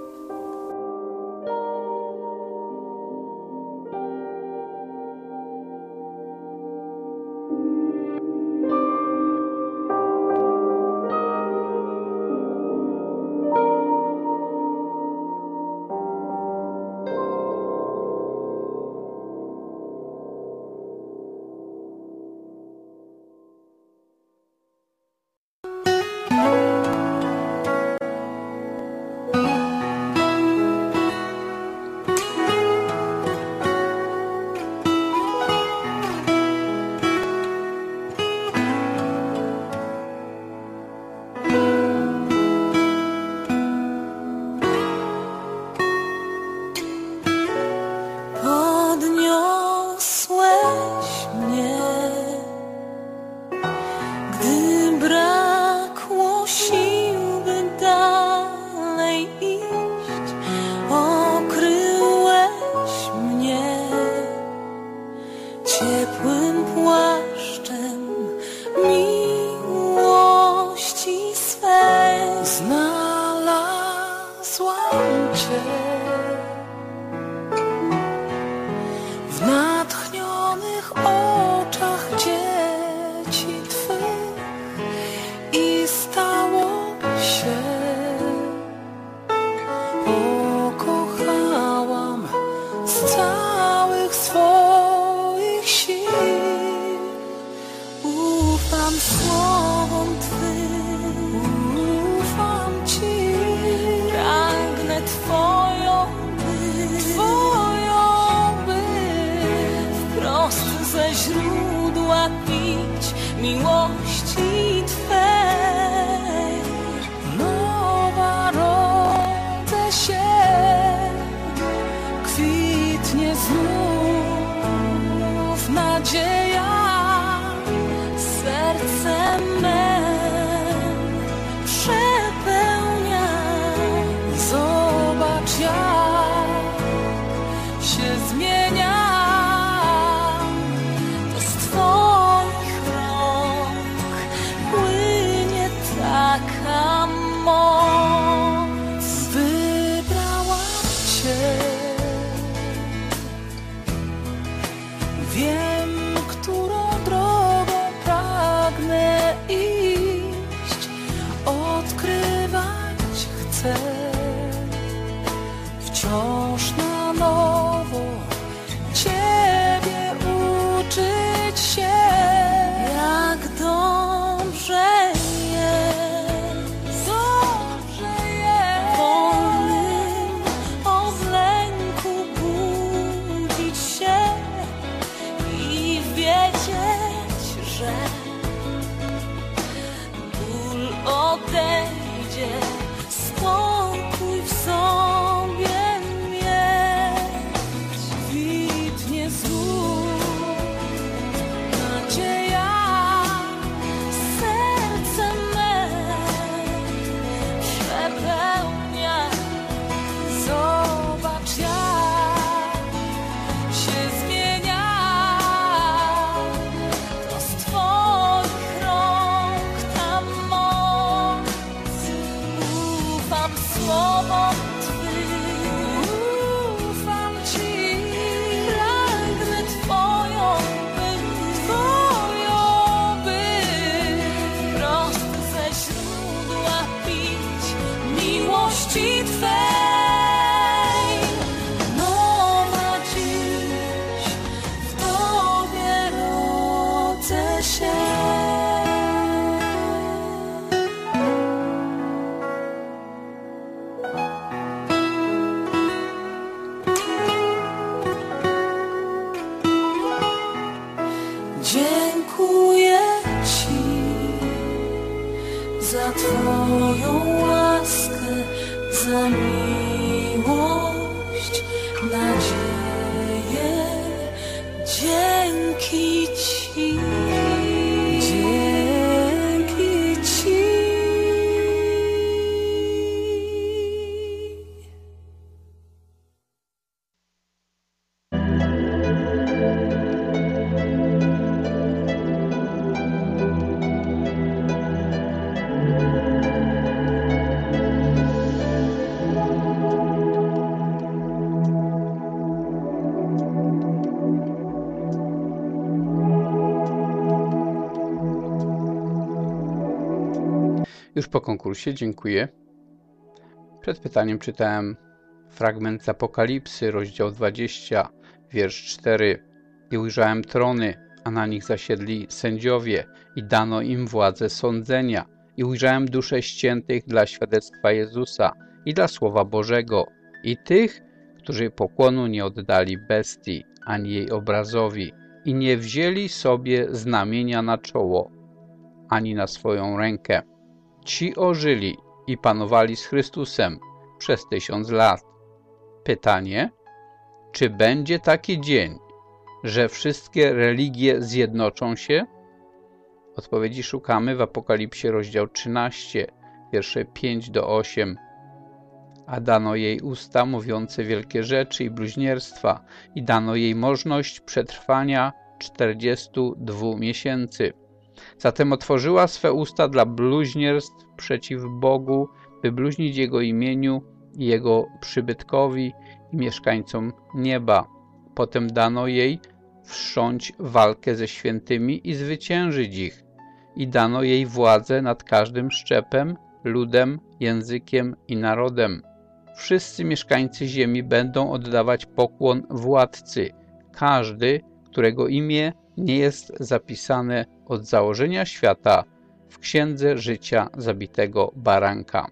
Cię. W natchnionych oczach dzieci Twych i stało się. Pokochałam z całych swoich sił. Ufam słowom Twym, ufam Ci. Pragnę Twoją być, wprost ze źródła pić miłości Twej. Nowa rodzę się, kwitnie znów nadzieja, serce me przepełnia. Zobacz, jak się zmienia, to z Twoich rąk płynie taka moc. Wybrałam Cię, wiem, którą drogą pragnę iść, odkrywać chcę wciąż na nowo, Ciebie uczyć się. Jak dobrze jest, wolnym od lęku budzić się i wiedzieć, że ból odejdzie, spokój w sobie mieć. Kwitnie znów nadzieja, serce me przepełnia. Zobacz, jak się zmienia, to z Twoich rąk ta moc. Ufam słowom Twym, ufam Ci. Pragnę Twoją być, wprost ze źródła pić miłości Twej. Nowa dziś w Tobie rodzę się. Dziękuję Ci za Twoją łaskę, za miłość, nadzieję. Dzięki Ci, dzięki Ci. Już po konkursie, dziękuję. Przed pytaniem czytałem fragment z Apokalipsy, rozdział 20, wiersz 4. I ujrzałem trony, a na nich zasiedli sędziowie i dano im władzę sądzenia. I ujrzałem dusze ściętych dla świadectwa Jezusa i dla Słowa Bożego i tych, którzy pokłonu nie oddali bestii, ani jej obrazowi i nie wzięli sobie znamienia na czoło, ani na swoją rękę. Ci ożyli i panowali z Chrystusem przez 1000 lat. Pytanie, czy będzie taki dzień, że wszystkie religie zjednoczą się? Odpowiedzi szukamy w Apokalipsie, rozdział 13, wiersze 5 do 8. A dano jej usta mówiące wielkie rzeczy i bluźnierstwa i dano jej możność przetrwania 42 miesięcy. Zatem otworzyła swe usta dla bluźnierstw przeciw Bogu, by bluźnić Jego imieniu i jego przybytkowi i mieszkańcom nieba. Potem dano jej wszcząć walkę ze świętymi i zwyciężyć ich. I dano jej władzę nad każdym szczepem, ludem, językiem i narodem. Wszyscy mieszkańcy ziemi będą oddawać pokłon władcy, każdy, którego imię nie jest zapisane od założenia świata w księdze życia zabitego baranka.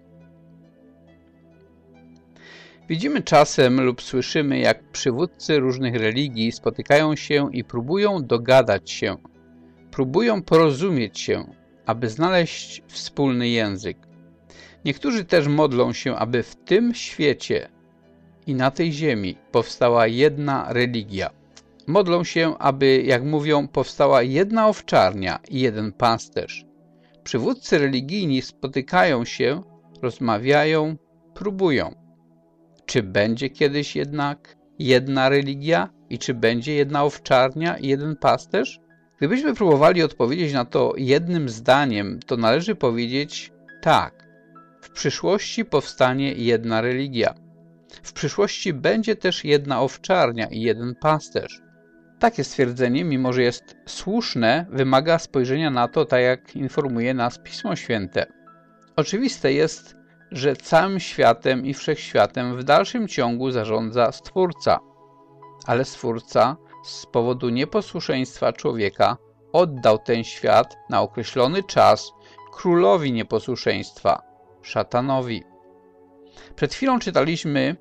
Widzimy czasem lub słyszymy, jak przywódcy różnych religii spotykają się i próbują dogadać się, próbują porozumieć się, aby znaleźć wspólny język. Niektórzy też modlą się, aby w tym świecie i na tej ziemi powstała jedna religia. Modlą się, aby, jak mówią, powstała jedna owczarnia i jeden pasterz. Przywódcy religijni spotykają się, rozmawiają, próbują. Czy będzie kiedyś jednak jedna religia i czy będzie jedna owczarnia i jeden pasterz? Gdybyśmy próbowali odpowiedzieć na to jednym zdaniem, to należy powiedzieć tak. W przyszłości powstanie jedna religia. W przyszłości będzie też jedna owczarnia i jeden pasterz. Takie stwierdzenie, mimo że jest słuszne, wymaga spojrzenia na to, tak jak informuje nas Pismo Święte. Oczywiste jest, że całym światem i wszechświatem w dalszym ciągu zarządza Stwórca. Ale Stwórca z powodu nieposłuszeństwa człowieka oddał ten świat na określony czas królowi nieposłuszeństwa, szatanowi. Przed chwilą czytaliśmy: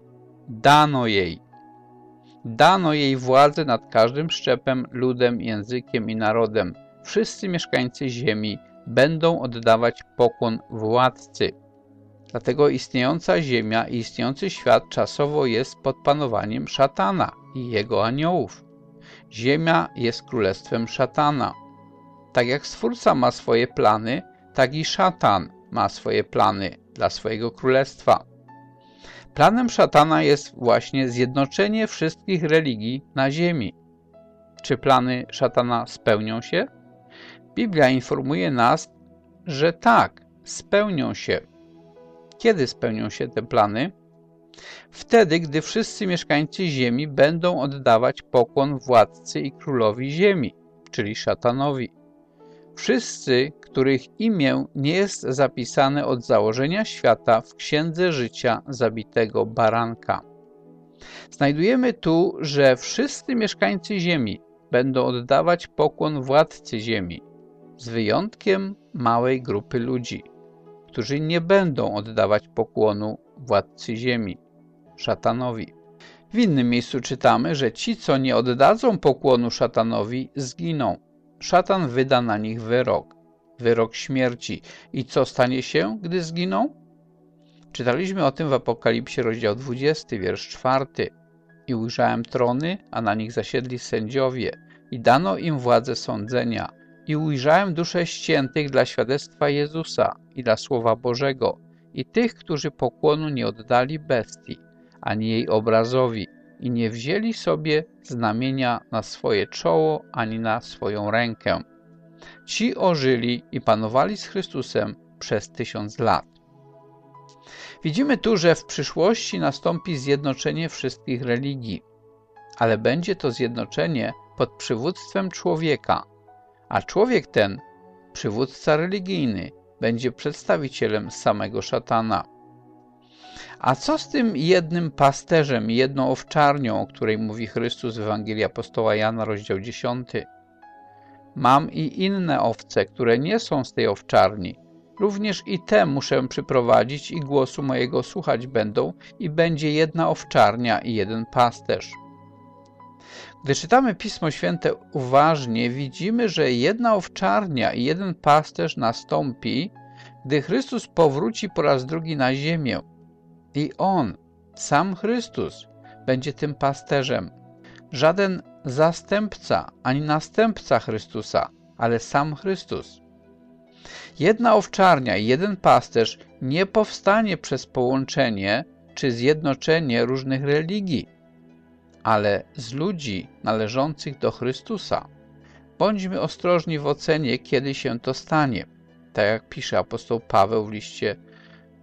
dano jej władzę nad każdym szczepem, ludem, językiem i narodem. Wszyscy mieszkańcy ziemi będą oddawać pokłon władcy. Dlatego istniejąca ziemia i istniejący świat czasowo jest pod panowaniem szatana i jego aniołów. Ziemia jest królestwem szatana. Tak jak Stwórca ma swoje plany, tak i szatan ma swoje plany dla swojego królestwa. Planem szatana jest właśnie zjednoczenie wszystkich religii na ziemi. Czy plany szatana spełnią się? Biblia informuje nas, że tak, spełnią się. Kiedy spełnią się te plany? Wtedy, gdy wszyscy mieszkańcy ziemi będą oddawać pokłon władcy i królowi ziemi, czyli szatanowi. Wszyscy, których imię nie jest zapisane od założenia świata w księdze życia zabitego baranka. Znajdujemy tu, że wszyscy mieszkańcy ziemi będą oddawać pokłon władcy ziemi, z wyjątkiem małej grupy ludzi, którzy nie będą oddawać pokłonu władcy ziemi, szatanowi. W innym miejscu czytamy, że ci, co nie oddadzą pokłonu szatanowi, zginą. Szatan wyda na nich wyrok śmierci. I co stanie się, gdy zginą? Czytaliśmy o tym w Apokalipsie, rozdział 20, wiersz 4. I ujrzałem trony, a na nich zasiedli sędziowie, i dano im władzę sądzenia. I ujrzałem dusze ściętych dla świadectwa Jezusa i dla Słowa Bożego, i tych, którzy pokłonu nie oddali bestii, ani jej obrazowi, i nie wzięli sobie znamienia na swoje czoło, ani na swoją rękę. Ci ożyli i panowali z Chrystusem przez 1000 lat. Widzimy tu, że w przyszłości nastąpi zjednoczenie wszystkich religii, ale będzie to zjednoczenie pod przywództwem człowieka, a człowiek ten, przywódca religijny, będzie przedstawicielem samego szatana. A co z tym jednym pasterzem i jedną owczarnią, o której mówi Chrystus w Ewangelii apostoła Jana, rozdział 10? Mam i inne owce, które nie są z tej owczarni. Również i te muszę przyprowadzić i głosu mojego słuchać będą i będzie jedna owczarnia i jeden pasterz. Gdy czytamy Pismo Święte uważnie, widzimy, że jedna owczarnia i jeden pasterz nastąpi, gdy Chrystus powróci po raz drugi na ziemię. I On, sam Chrystus, będzie tym pasterzem. Żaden zastępca ani następca Chrystusa, ale sam Chrystus. Jedna owczarnia i jeden pasterz nie powstanie przez połączenie czy zjednoczenie różnych religii, ale z ludzi należących do Chrystusa. Bądźmy ostrożni w ocenie, kiedy się to stanie. Tak jak pisze apostoł Paweł w liście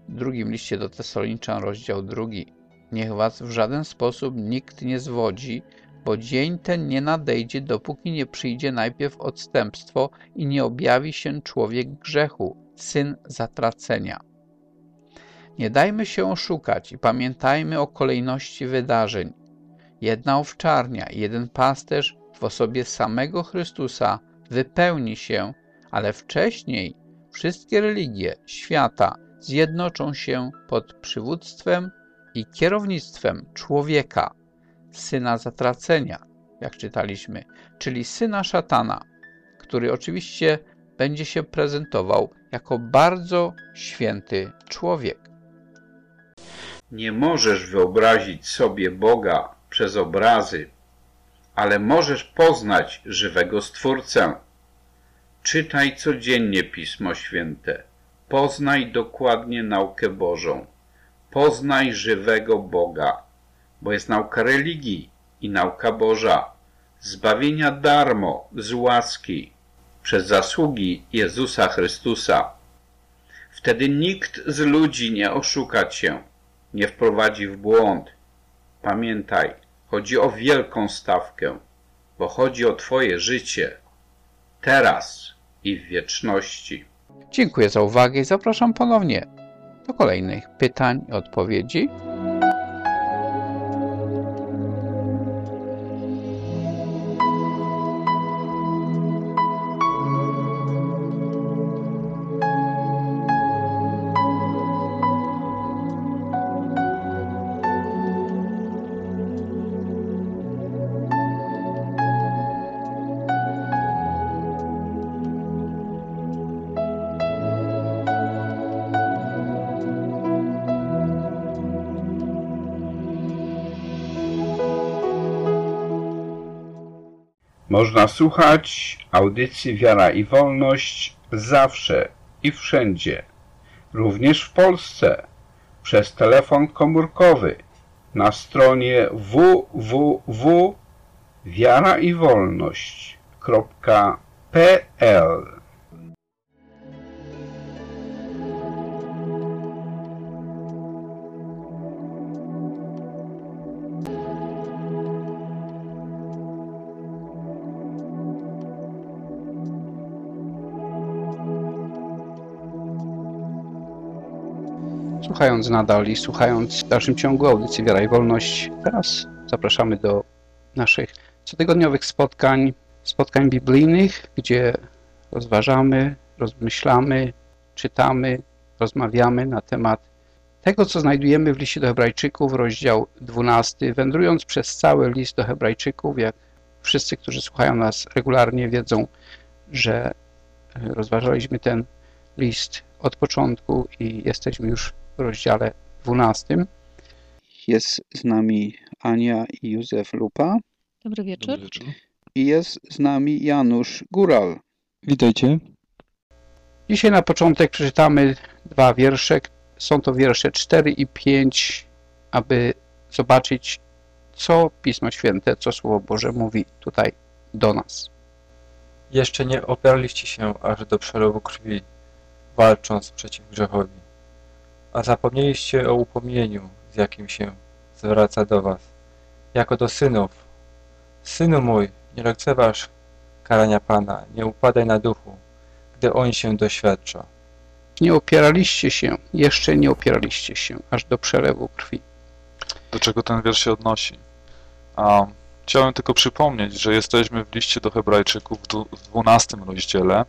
drugim liście do Tesaloniczan, rozdział 2. Niech was w żaden sposób nikt nie zwodzi, bo dzień ten nie nadejdzie, dopóki nie przyjdzie najpierw odstępstwo i nie objawi się człowiek grzechu, syn zatracenia. Nie dajmy się oszukać i pamiętajmy o kolejności wydarzeń. Jedna owczarnia i jeden pasterz w osobie samego Chrystusa wypełni się, ale wcześniej wszystkie religie świata zjednoczą się pod przywództwem i kierownictwem człowieka, syna zatracenia, jak czytaliśmy, czyli syna szatana, który oczywiście będzie się prezentował jako bardzo święty człowiek. Nie możesz wyobrazić sobie Boga przez obrazy, ale możesz poznać żywego Stwórcę. Czytaj codziennie Pismo Święte. Poznaj dokładnie naukę Bożą. Poznaj żywego Boga, bo jest nauka religii i nauka Boża, zbawienia darmo, z łaski, przez zasługi Jezusa Chrystusa. Wtedy nikt z ludzi nie oszuka cię, nie wprowadzi w błąd. Pamiętaj, chodzi o wielką stawkę, bo chodzi o twoje życie, teraz i w wieczności. Dziękuję za uwagę i zapraszam ponownie do kolejnych pytań i odpowiedzi. Można słuchać audycji Wiara i Wolność zawsze i wszędzie, również w Polsce, przez telefon komórkowy na stronie www.wiaraiwolność.pl. Słuchając nadal i słuchając w dalszym ciągu audycji Wiara i Wolność, teraz zapraszamy do naszych cotygodniowych spotkań biblijnych, gdzie rozważamy, rozmyślamy, czytamy, rozmawiamy na temat tego, co znajdujemy w liście do Hebrajczyków, rozdział 12. Wędrując przez cały list do Hebrajczyków, jak wszyscy, którzy słuchają nas regularnie, wiedzą, że rozważaliśmy ten list od początku i jesteśmy już w rozdziale 12. Jest z nami Ania i Józef Lupa. Dobry wieczór. Dobry wieczór. I jest z nami Janusz Góral. Witajcie. Dzisiaj na początek przeczytamy 2 wiersze. Są to wiersze 4 i 5, aby zobaczyć, co Pismo Święte, co Słowo Boże mówi tutaj do nas. Jeszcze nie opieraliście się aż do przelewu krwi, walcząc przeciw grzechowi, a zapomnieliście o upomnieniu, z jakim się zwraca do was, jako do synów. Synu mój, nie lekceważ karania Pana, nie upadaj na duchu, gdy On się doświadcza. Nie opieraliście się, jeszcze nie opieraliście się, aż do przelewu krwi. Do czego ten wiersz się odnosi? Chciałem tylko przypomnieć, że jesteśmy w liście do Hebrajczyków w 12 rozdziale,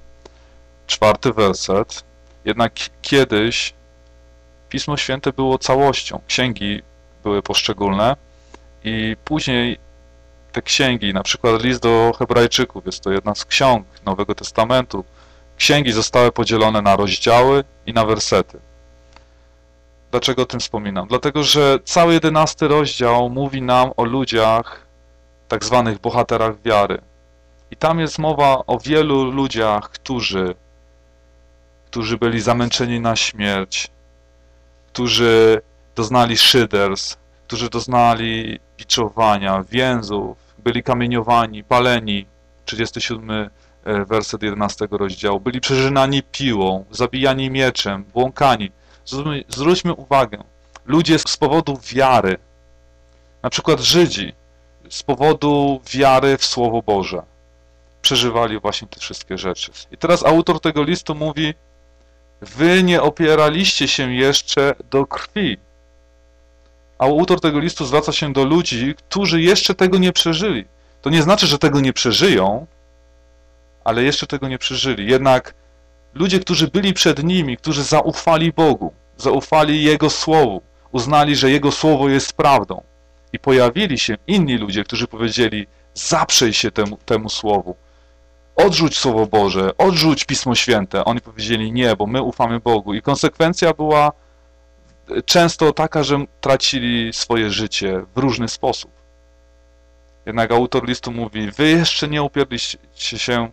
4 werset. Jednak kiedyś Pismo Święte było całością, księgi były poszczególne i później te księgi, na przykład list do Hebrajczyków, jest to jedna z ksiąg Nowego Testamentu, księgi zostały podzielone na rozdziały i na wersety. Dlaczego o tym wspominam? Dlatego, że cały 11 rozdział mówi nam o ludziach, tak zwanych bohaterach wiary. I tam jest mowa o wielu ludziach, którzy byli zamęczeni na śmierć, którzy doznali szyderstw, którzy doznali biczowania, więzów, byli kamieniowani, paleni. 37 werset 11 rozdziału. Byli przeżynani piłą, zabijani mieczem, błąkani. Zwróćmy uwagę. Ludzie z powodu wiary, na przykład Żydzi, z powodu wiary w Słowo Boże, przeżywali właśnie te wszystkie rzeczy. I teraz autor tego listu mówi: wy nie opieraliście się jeszcze do krwi. A autor tego listu zwraca się do ludzi, którzy jeszcze tego nie przeżyli. To nie znaczy, że tego nie przeżyją, ale jeszcze tego nie przeżyli. Jednak ludzie, którzy byli przed nimi, którzy zaufali Bogu, zaufali Jego Słowu, uznali, że Jego Słowo jest prawdą. I pojawili się inni ludzie, którzy powiedzieli: zaprzyj się temu Słowu. Odrzuć Słowo Boże, odrzuć Pismo Święte. Oni powiedzieli: nie, bo my ufamy Bogu. I konsekwencja była często taka, że tracili swoje życie w różny sposób. Jednak autor listu mówi: wy jeszcze nie upierliście się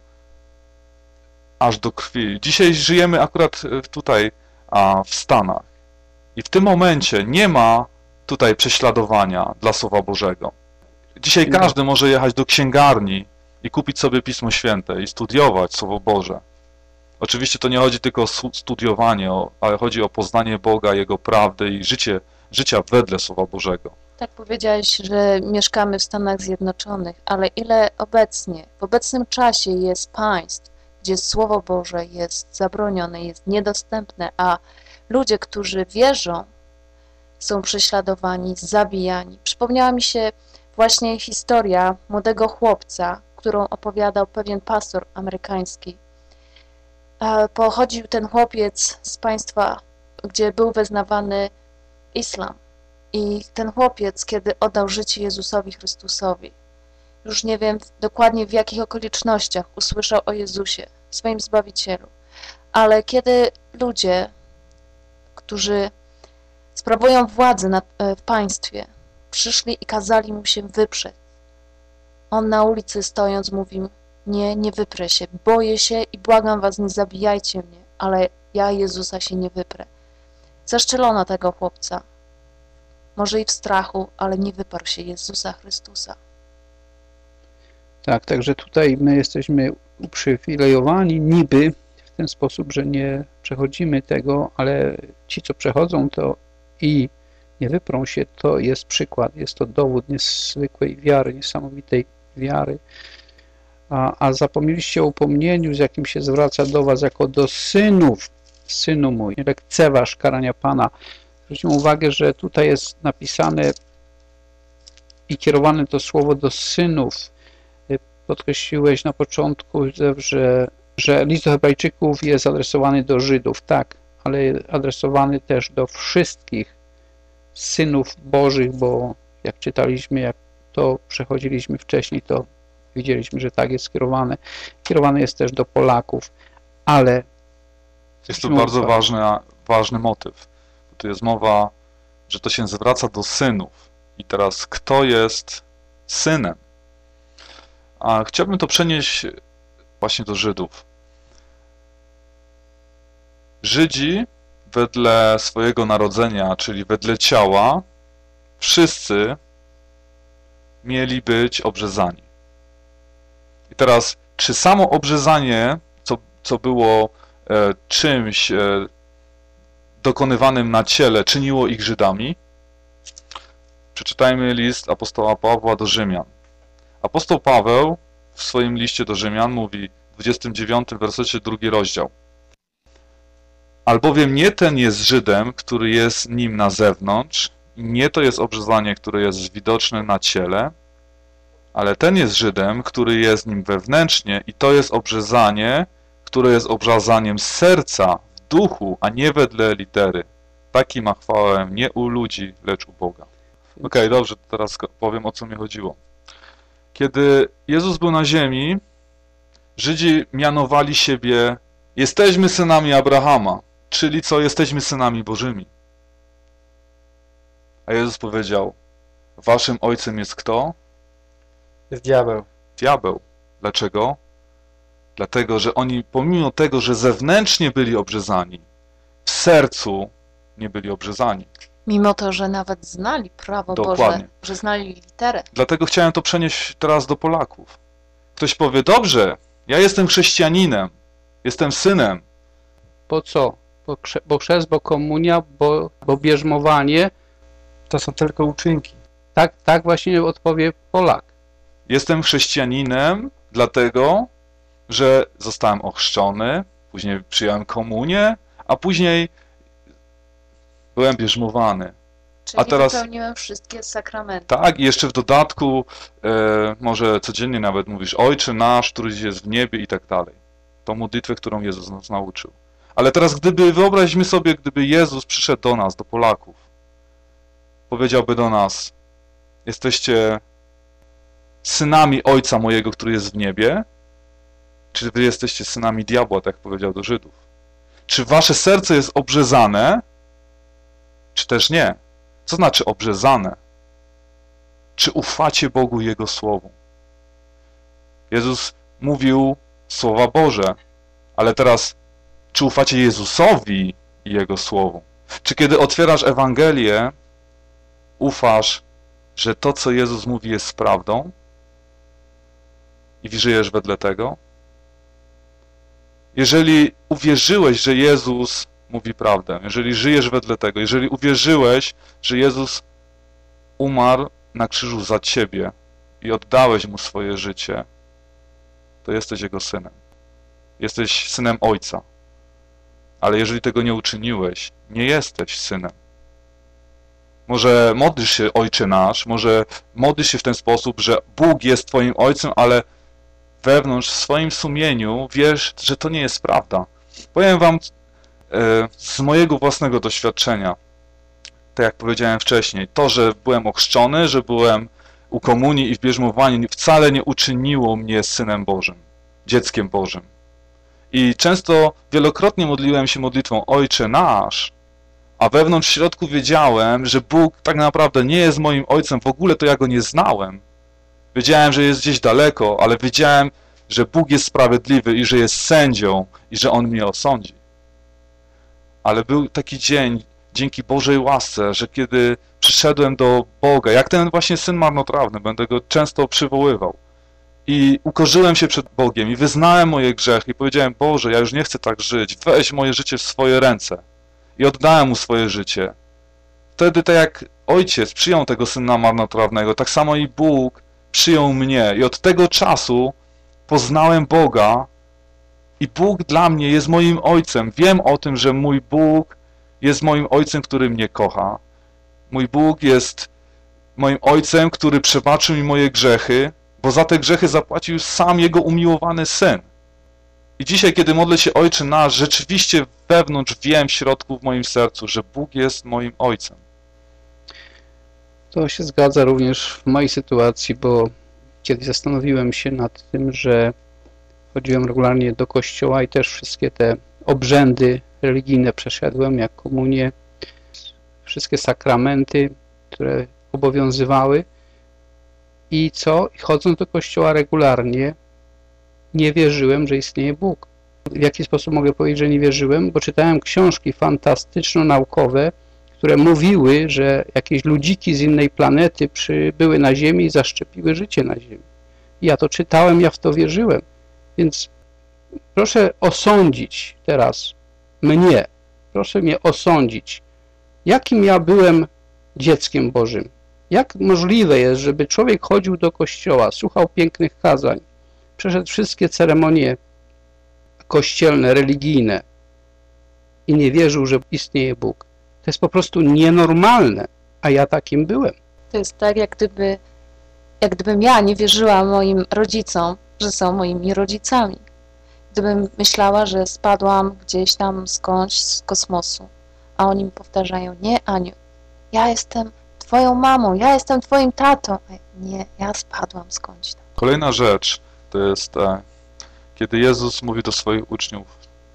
aż do krwi. Dzisiaj żyjemy akurat tutaj w Stanach. I w tym momencie nie ma tutaj prześladowania dla Słowa Bożego. Dzisiaj każdy może jechać do księgarni i kupić sobie Pismo Święte i studiować Słowo Boże. Oczywiście to nie chodzi tylko o studiowanie, ale chodzi o poznanie Boga, Jego prawdy i życia wedle Słowa Bożego. Tak powiedziałeś, że mieszkamy w Stanach Zjednoczonych, ale ile obecnie, w obecnym czasie jest państw, gdzie Słowo Boże jest zabronione, jest niedostępne, a ludzie, którzy wierzą, są prześladowani, zabijani. Przypomniała mi się właśnie historia młodego chłopca, którą opowiadał pewien pastor amerykański. Pochodził ten chłopiec z państwa, gdzie był wyznawany islam. I ten chłopiec, kiedy oddał życie Jezusowi Chrystusowi, już nie wiem dokładnie w jakich okolicznościach usłyszał o Jezusie, swoim Zbawicielu. Ale kiedy ludzie, którzy sprawują władzę w państwie, przyszli i kazali mu się wyprzeć, on na ulicy stojąc mówił: nie wyprę się, boję się i błagam was, nie zabijajcie mnie, ale ja Jezusa się nie wyprę. Zaszczelono tego chłopca, może i w strachu, ale nie wyparł się Jezusa Chrystusa. Tak, także tutaj my jesteśmy uprzywilejowani niby w ten sposób, że nie przechodzimy tego, ale ci, co przechodzą to i nie wyprą się, to jest przykład, jest to dowód niezwykłej wiary, niesamowitej wiary. A zapomnieliście o upomnieniu, z jakim się zwraca do was jako do synów. Synu mój, nie lekceważ karania Pana. Zwróćmy uwagę, że tutaj jest napisane i kierowane to słowo do synów. Podkreśliłeś na początku, że list do Hebrajczyków jest adresowany do Żydów, tak, ale adresowany też do wszystkich synów Bożych, bo jak czytaliśmy, jak to przechodziliśmy wcześniej, to widzieliśmy, że tak jest skierowane. Kierowane jest też do Polaków, ale jest to bardzo ważny motyw. Tu jest mowa, że to się zwraca do synów. I teraz kto jest synem? A chciałbym to przenieść właśnie do Żydów. Żydzi wedle swojego narodzenia, czyli wedle ciała, wszyscy mieli być obrzezani. I teraz, czy samo obrzezanie, co było czymś dokonywanym na ciele, czyniło ich Żydami? Przeczytajmy list apostoła Pawła do Rzymian. Apostoł Paweł w swoim liście do Rzymian mówi w 29 wersecie 2 rozdział: albowiem nie ten jest Żydem, który jest nim na zewnątrz, i nie to jest obrzezanie, które jest widoczne na ciele, ale ten jest Żydem, który jest nim wewnętrznie, i to jest obrzezanie, które jest obrzezaniem serca, w duchu, a nie wedle litery. Taki ma chwałę nie u ludzi, lecz u Boga. Okej, dobrze, teraz powiem, o co mi chodziło. Kiedy Jezus był na ziemi, Żydzi mianowali siebie: jesteśmy synami Abrahama, czyli co? Jesteśmy synami Bożymi. A Jezus powiedział: waszym ojcem jest kto? Jest diabeł. Diabeł. Dlaczego? Dlatego, że oni pomimo tego, że zewnętrznie byli obrzezani, w sercu nie byli obrzezani. Mimo to, że nawet znali prawo Boże, że znali literę. Dlatego chciałem to przenieść teraz do Polaków. Ktoś powie: dobrze, ja jestem chrześcijaninem, jestem synem. Po co bo chrzest, bo komunia, bo bierzmowanie. To są tylko uczynki. Tak właśnie odpowie Polak. Jestem chrześcijaninem dlatego, że zostałem ochrzczony, później przyjąłem komunię, a później byłem bierzmowany. Czyli a teraz wypełniłem wszystkie sakramenty. Tak, i jeszcze w dodatku może codziennie nawet mówisz Ojcze nasz, któryś jest w niebie i tak dalej. Tą modlitwę, którą Jezus nas nauczył. Ale teraz wyobraźmy sobie, gdyby Jezus przyszedł do nas, do Polaków, powiedziałby do nas: jesteście synami Ojca mojego, który jest w niebie, czy wy jesteście synami diabła, tak jak powiedział do Żydów? Czy wasze serce jest obrzezane, czy też nie? Co znaczy obrzezane? Czy ufacie Bogu i Jego Słowu? Jezus mówił Słowa Boże, ale teraz, czy ufacie Jezusowi i Jego Słowu? Czy kiedy otwierasz Ewangelię, ufasz, że to, co Jezus mówi, jest prawdą i żyjesz wedle tego? Jeżeli uwierzyłeś, że Jezus mówi prawdę, jeżeli żyjesz wedle tego, jeżeli uwierzyłeś, że Jezus umarł na krzyżu za ciebie i oddałeś Mu swoje życie, to jesteś Jego synem. Jesteś synem Ojca. Ale jeżeli tego nie uczyniłeś, nie jesteś synem. Może modlisz się Ojcze nasz, może modlisz się w ten sposób, że Bóg jest twoim Ojcem, ale wewnątrz, w swoim sumieniu wiesz, że to nie jest prawda. Powiem wam z mojego własnego doświadczenia, tak jak powiedziałem wcześniej, to, że byłem ochrzczony, że byłem u komunii i w bierzmowaniu, wcale nie uczyniło mnie synem Bożym, dzieckiem Bożym. I często, wielokrotnie modliłem się modlitwą Ojcze nasz, a wewnątrz w środku wiedziałem, że Bóg tak naprawdę nie jest moim Ojcem, w ogóle to ja Go nie znałem. Wiedziałem, że jest gdzieś daleko, ale wiedziałem, że Bóg jest sprawiedliwy i że jest sędzią i że On mnie osądzi. Ale był taki dzień, dzięki Bożej łasce, że kiedy przyszedłem do Boga, jak ten właśnie syn marnotrawny, będę go często przywoływał, i ukorzyłem się przed Bogiem i wyznałem moje grzechy i powiedziałem: Boże, ja już nie chcę tak żyć, weź moje życie w swoje ręce. I oddałem Mu swoje życie. Wtedy, tak jak Ojciec przyjął tego syna marnotrawnego, tak samo i Bóg przyjął mnie. I od tego czasu poznałem Boga i Bóg dla mnie jest moim Ojcem. Wiem o tym, że mój Bóg jest moim Ojcem, który mnie kocha. Mój Bóg jest moim Ojcem, który przebaczył mi moje grzechy, bo za te grzechy zapłacił sam Jego umiłowany Syn. I dzisiaj, kiedy modlę się Ojcze nasz, rzeczywiście wewnątrz wiem w środku, w moim sercu, że Bóg jest moim Ojcem. To się zgadza również w mojej sytuacji, bo kiedy zastanowiłem się nad tym, że chodziłem regularnie do kościoła i też wszystkie te obrzędy religijne przeszedłem, jak komunię, wszystkie sakramenty, które obowiązywały, i co? Chodząc do kościoła regularnie, nie wierzyłem, że istnieje Bóg. W jaki sposób mogę powiedzieć, że nie wierzyłem? Bo czytałem książki fantastyczno-naukowe, które mówiły, że jakieś ludziki z innej planety przybyły na Ziemię i zaszczepiły życie na Ziemi. Ja to czytałem, ja w to wierzyłem. Więc proszę osądzić teraz mnie, proszę mnie osądzić, jakim ja byłem dzieckiem Bożym. Jak możliwe jest, żeby człowiek chodził do kościoła, słuchał pięknych kazań, przeszedł wszystkie ceremonie kościelne, religijne i nie wierzył, że istnieje Bóg. To jest po prostu nienormalne, a ja takim byłem. To jest tak, jak gdybym ja nie wierzyła moim rodzicom, że są moimi rodzicami. Gdybym myślała, że spadłam gdzieś tam skądś z kosmosu, a oni mi powtarzają: nie, Aniu, ja jestem twoją mamą, ja jestem twoim tatą. Nie, ja spadłam skądś tam. Kolejna rzecz to jest, kiedy Jezus mówi do swoich uczniów: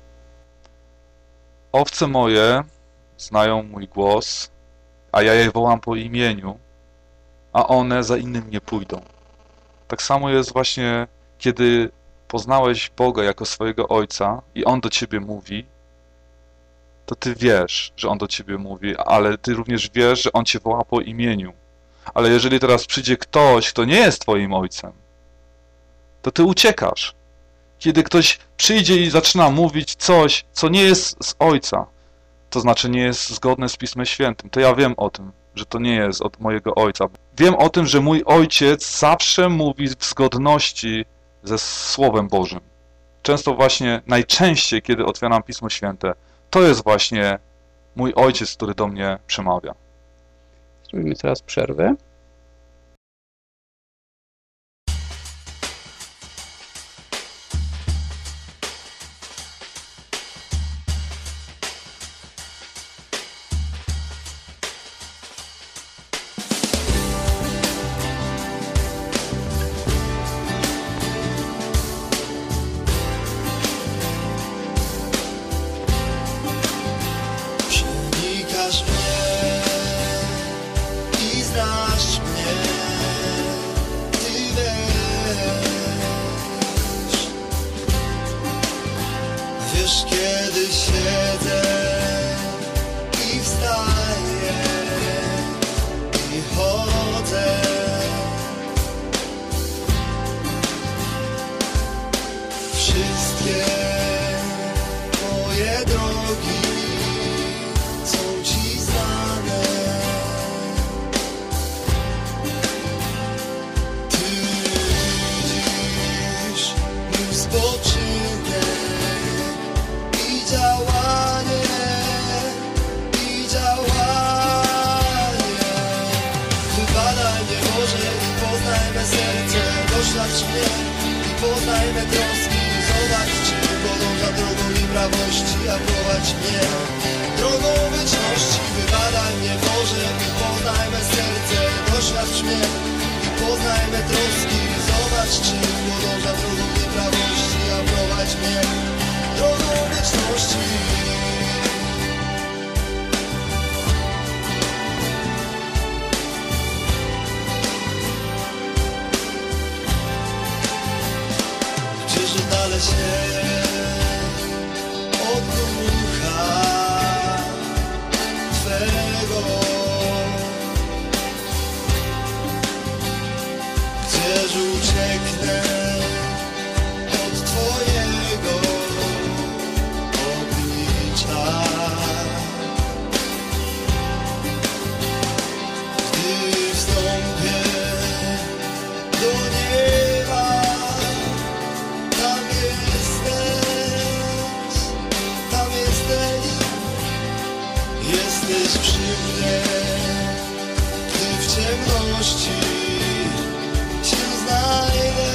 owce moje znają mój głos, a ja je wołam po imieniu, a one za innym nie pójdą. Tak samo jest właśnie, kiedy poznałeś Boga jako swojego Ojca i On do ciebie mówi, to ty wiesz, że On do ciebie mówi, ale ty również wiesz, że On cię woła po imieniu. Ale jeżeli teraz przyjdzie ktoś, kto nie jest twoim Ojcem, to ty uciekasz. Kiedy ktoś przyjdzie i zaczyna mówić coś, co nie jest z Ojca, to znaczy nie jest zgodne z Pismem Świętym. To ja wiem o tym, że to nie jest od mojego ojca. Wiem o tym, że mój ojciec zawsze mówi w zgodności ze Słowem Bożym. Często właśnie, najczęściej, kiedy otwieram Pismo Święte, to jest właśnie mój ojciec, który do mnie przemawia. Zrobimy teraz przerwę. Przenikasz mnie i znasz mnie, Ty wiesz, kiedy siedzę i wstaję i chodzę. Wszystkie moje drogi są Ci znane. Ty widzisz mój spoczynek i działanie, Wybadaj mnie Boże i poznaj me serce, doświadcz mnie i poznaj me troski. Zobacz, czy podąża drogą nieprawości, a prowadź mnie drogą wieczności. Wybadaj mnie Boże i poznaj me serce, doświadcz mnie i poznaj me troski. Zobacz, czy podąża drogą nieprawości, a prowadź mnie drogą wieczności. Gdzież oddalę się od ducha Twego, gdzież ucieknę od Twojego oblicza. Gdy wstąpię do nieba, tam jesteś przy mnie, gdy w ciemności się znajdę,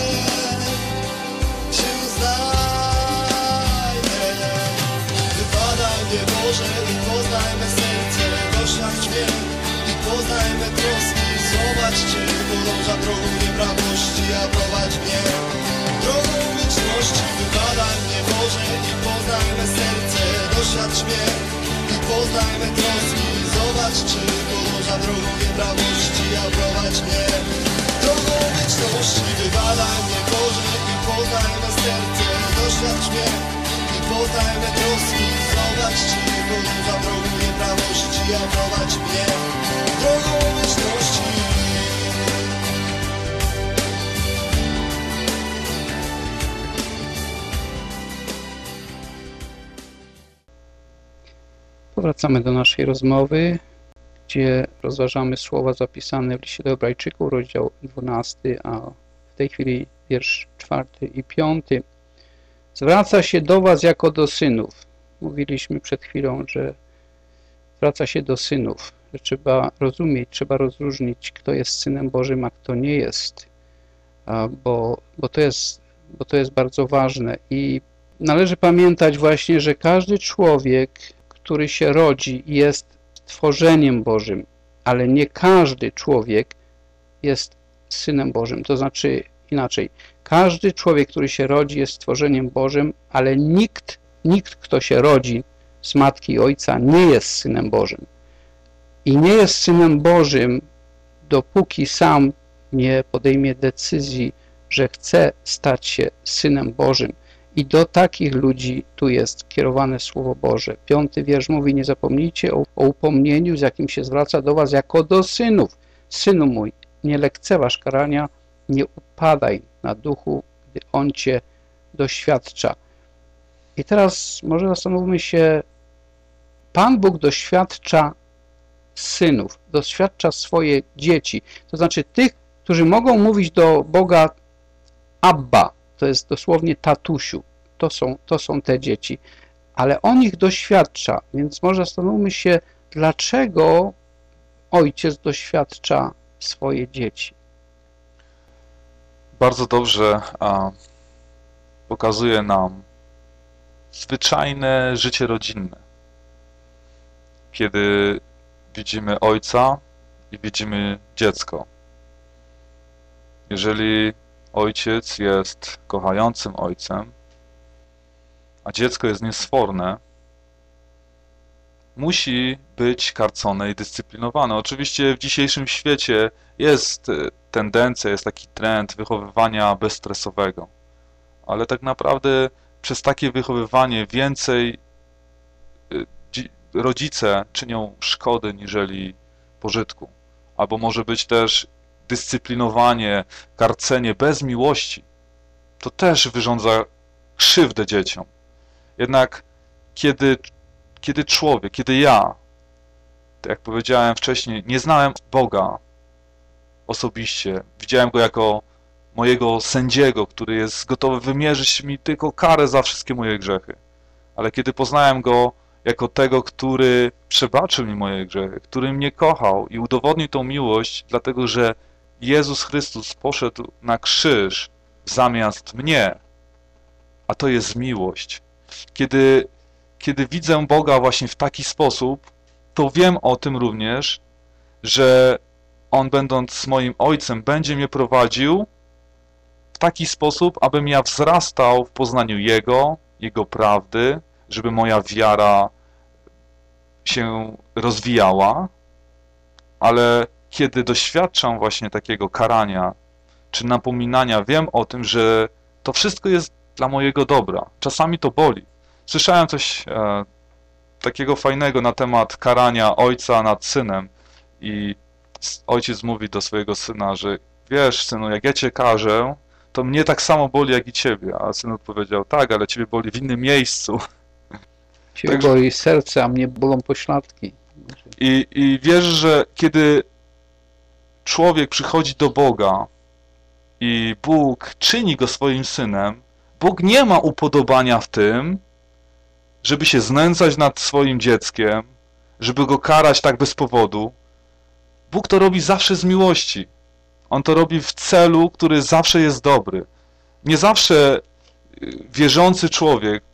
Wybadaj mnie Boże i poznaj me serce, doświadcz mnie i poznaj me troski. Zobacz, czy podąża drogą nieprawości, a prowadź mnie drogą wieczności. Wybadaj mnie Boże i poznaj me serce, doświadcz mnie i poznaj me troski. Zobacz, czy podąża drogą nieprawości, a prowadź mnie drogą wieczności. Wybadaj mnie Boże i poznaj me serce, doświadcz mnie i poznaj me troski. Zobacz, czy podąża drogą nieprawości, a prowadź mnie drogą wieczności. Powracamy do naszej rozmowy, gdzie rozważamy słowa zapisane w liście do Hebrajczyków, rozdział 12, a w tej chwili wiersz 4 i 5. Zwraca się do was jako do synów. Mówiliśmy przed chwilą, że zwraca się do synów, że trzeba rozumieć, trzeba rozróżnić, kto jest Synem Bożym, a kto nie jest, bo to jest bardzo ważne. I należy pamiętać właśnie, że każdy człowiek, który się rodzi, jest stworzeniem Bożym, ale nie każdy człowiek jest Synem Bożym. To znaczy inaczej, każdy człowiek, który się rodzi, jest stworzeniem Bożym, ale nikt, kto się rodzi z matki i ojca, nie jest Synem Bożym. I nie jest Synem Bożym, dopóki sam nie podejmie decyzji, że chce stać się Synem Bożym. I do takich ludzi tu jest kierowane Słowo Boże. 5 wiersz mówi: nie zapomnijcie o upomnieniu, z jakim się zwraca do was jako do synów. Synu mój, nie lekceważ karania, nie upadaj na duchu, gdy On cię doświadcza. I teraz może zastanówmy się, Pan Bóg doświadcza synów, doświadcza swoje dzieci. To znaczy tych, którzy mogą mówić do Boga Abba, to jest dosłownie tatusiu. To są te dzieci. Ale On ich doświadcza, więc może zastanówmy się, dlaczego ojciec doświadcza swoje dzieci. Bardzo dobrze pokazuje nam zwyczajne życie rodzinne. Kiedy widzimy ojca i widzimy dziecko. Jeżeli ojciec jest kochającym ojcem, a dziecko jest niesforne, musi być karcone i dyscyplinowane. Oczywiście w dzisiejszym świecie jest tendencja, jest taki trend wychowywania bezstresowego, ale tak naprawdę przez takie wychowywanie więcej rodzice czynią szkody niżeli pożytku. Albo może być też dyscyplinowanie, karcenie bez miłości. To też wyrządza krzywdę dzieciom. Jednak kiedy człowiek, kiedy ja, tak jak powiedziałem wcześniej, nie znałem Boga osobiście, widziałem Go jako mojego sędziego, który jest gotowy wymierzyć mi tylko karę za wszystkie moje grzechy. Ale kiedy poznałem Go jako tego, który przebaczył mi moje grzechy, który mnie kochał i udowodnił tą miłość, dlatego że Jezus Chrystus poszedł na krzyż zamiast mnie, a to jest miłość. Kiedy widzę Boga właśnie w taki sposób, to wiem o tym również, że On, będąc moim Ojcem, będzie mnie prowadził w taki sposób, abym ja wzrastał w poznaniu Jego prawdy, żeby moja wiara się rozwijała, ale kiedy doświadczam właśnie takiego karania czy napominania, wiem o tym, że to wszystko jest dla mojego dobra. Czasami to boli. Słyszałem coś takiego fajnego na temat karania ojca nad synem i ojciec mówi do swojego syna, że wiesz, synu, jak ja cię karzę, to mnie tak samo boli jak i ciebie. A syn odpowiedział, tak, ale ciebie boli w innym miejscu. Ciebie boli serce, a mnie bolą pośladki. I wiesz, że kiedy człowiek przychodzi do Boga i Bóg czyni go swoim synem, Bóg nie ma upodobania w tym, żeby się znęcać nad swoim dzieckiem, żeby go karać tak bez powodu. Bóg to robi zawsze z miłości. On to robi w celu, który zawsze jest dobry. Nie zawsze wierzący człowiek,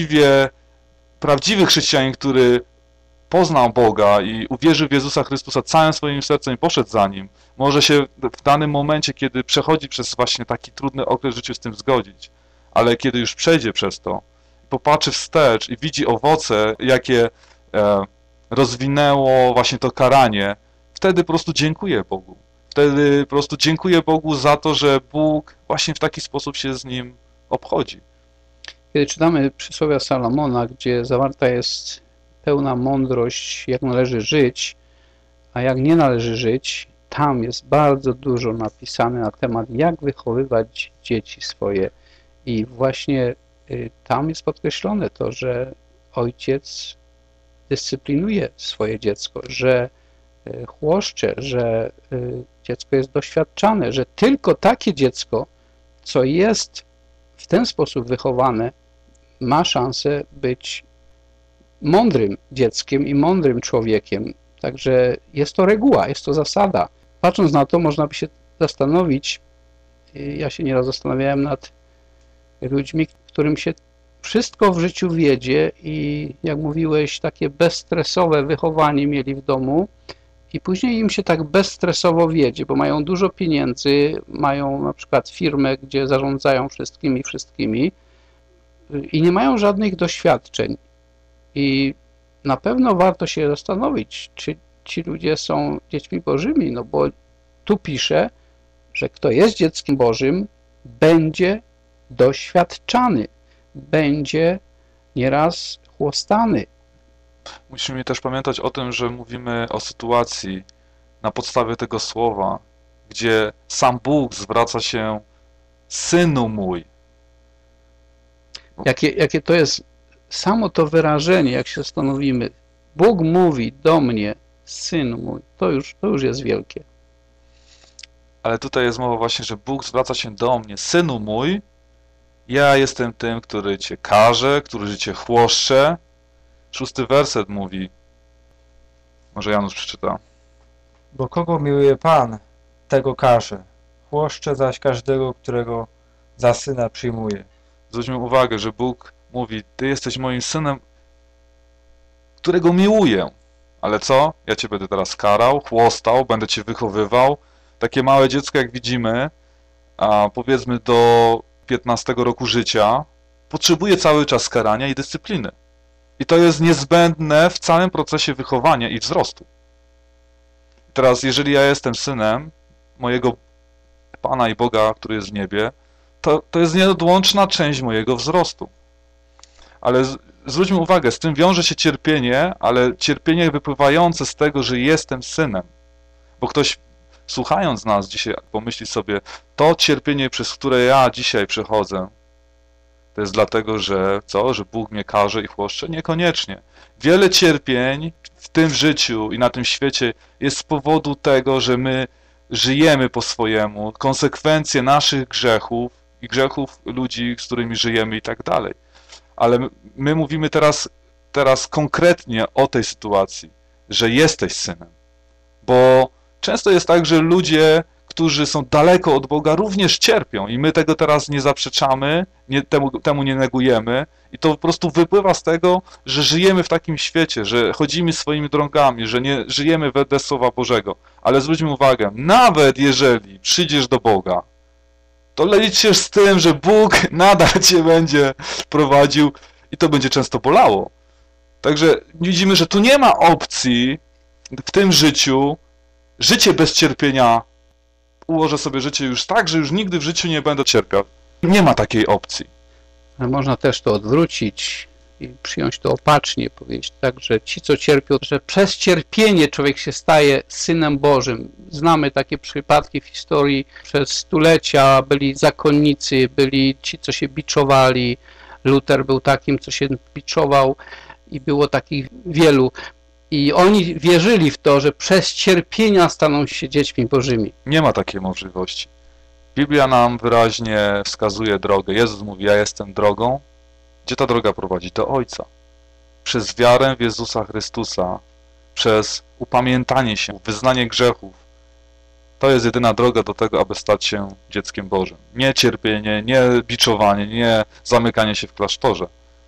prawdziwy chrześcijanin, który poznał Boga i uwierzył w Jezusa Chrystusa całym swoim sercem i poszedł za Nim, może się w danym momencie, kiedy przechodzi przez właśnie taki trudny okres w życiu, z tym zgodzić. Ale kiedy już przejdzie przez to, popatrzy wstecz i widzi owoce, jakie rozwinęło właśnie to karanie, wtedy po prostu dziękuję Bogu. Wtedy po prostu dziękuję Bogu za to, że Bóg właśnie w taki sposób się z nim obchodzi. Kiedy czytamy przysłowia Salomona, gdzie zawarta jest pełna mądrość, jak należy żyć, a jak nie należy żyć, tam jest bardzo dużo napisane na temat, jak wychowywać dzieci swoje. I właśnie tam jest podkreślone to, że ojciec dyscyplinuje swoje dziecko, że chłoszcze, że dziecko jest doświadczane, że tylko takie dziecko, co jest w ten sposób wychowane, ma szansę być mądrym dzieckiem i mądrym człowiekiem. Także jest to reguła, jest to zasada. Patrząc na to, można by się zastanowić, ja się nieraz zastanawiałem nad ludźmi, którym się wszystko w życiu wiedzie i jak mówiłeś, takie bezstresowe wychowanie mieli w domu i później im się tak bezstresowo wiedzie, bo mają dużo pieniędzy, mają na przykład firmę, gdzie zarządzają wszystkimi i nie mają żadnych doświadczeń. I na pewno warto się zastanowić, czy ci ludzie są dziećmi bożymi, no bo tu pisze, że kto jest dzieckiem Bożym, będzie doświadczany, będzie nieraz chłostany. Musimy też pamiętać o tym, że mówimy o sytuacji na podstawie tego słowa, gdzie sam Bóg zwraca się synu mój. Jakie to jest samo to wyrażenie, jak się zastanowimy, Bóg mówi do mnie, Syn mój, to już jest wielkie. Ale tutaj jest mowa właśnie, że Bóg zwraca się do mnie, Synu mój, ja jestem tym, który cię karze, który cię chłoszcze. 6 werset mówi, może Janusz przeczyta. Bo kogo miłuje Pan, tego karze. Chłoszcze zaś każdego, którego za syna przyjmuje. Zwróćmy uwagę, że Bóg mówi, ty jesteś moim synem, którego miłuję. Ale co? Ja cię będę teraz karał, chłostał, będę cię wychowywał. Takie małe dziecko, jak widzimy, a powiedzmy do 15 roku życia, potrzebuje cały czas karania i dyscypliny. I to jest niezbędne w całym procesie wychowania i wzrostu. Teraz, jeżeli ja jestem synem mojego Pana i Boga, który jest w niebie, to jest nieodłączna część mojego wzrostu. Ale zwróćmy uwagę, z tym wiąże się cierpienie, ale cierpienie wypływające z tego, że jestem synem. Bo ktoś, słuchając nas dzisiaj, pomyśli sobie, to cierpienie, przez które ja dzisiaj przechodzę, to jest dlatego, że co? Że Bóg mnie karze i chłoszcze? Niekoniecznie. Wiele cierpień w tym życiu i na tym świecie jest z powodu tego, że my żyjemy po swojemu, konsekwencje naszych grzechów i grzechów ludzi, z którymi żyjemy i tak dalej. Ale my mówimy teraz konkretnie o tej sytuacji, że jesteś synem. Bo często jest tak, że ludzie, którzy są daleko od Boga, również cierpią i my tego teraz nie zaprzeczamy, temu nie negujemy i to po prostu wypływa z tego, że żyjemy w takim świecie, że chodzimy swoimi drogami, że nie żyjemy wedle Słowa Bożego. Ale zwróćmy uwagę, nawet jeżeli przyjdziesz do Boga, to licz się z tym, że Bóg nadal cię będzie prowadził i to będzie często bolało. Także widzimy, że tu nie ma opcji w tym życiu, życie bez cierpienia, ułożę sobie życie już tak, że już nigdy w życiu nie będę cierpiał. Nie ma takiej opcji. Ale można też to odwrócić i przyjąć to opacznie, powiedzieć tak, że ci, co cierpią, że przez cierpienie człowiek się staje Synem Bożym. Znamy takie przypadki w historii. Przez stulecia byli zakonnicy, byli ci, co się biczowali. Luter był takim, co się biczował i było takich wielu. I oni wierzyli w to, że przez cierpienia staną się dziećmi Bożymi. Nie ma takiej możliwości. Biblia nam wyraźnie wskazuje drogę. Jezus mówi, ja jestem drogą. Gdzie ta droga prowadzi? Do Ojca. Przez wiarę w Jezusa Chrystusa, przez upamiętanie się, wyznanie grzechów. To jest jedyna droga do tego, aby stać się dzieckiem Bożym. Nie cierpienie, nie biczowanie, nie zamykanie się w klasztorze.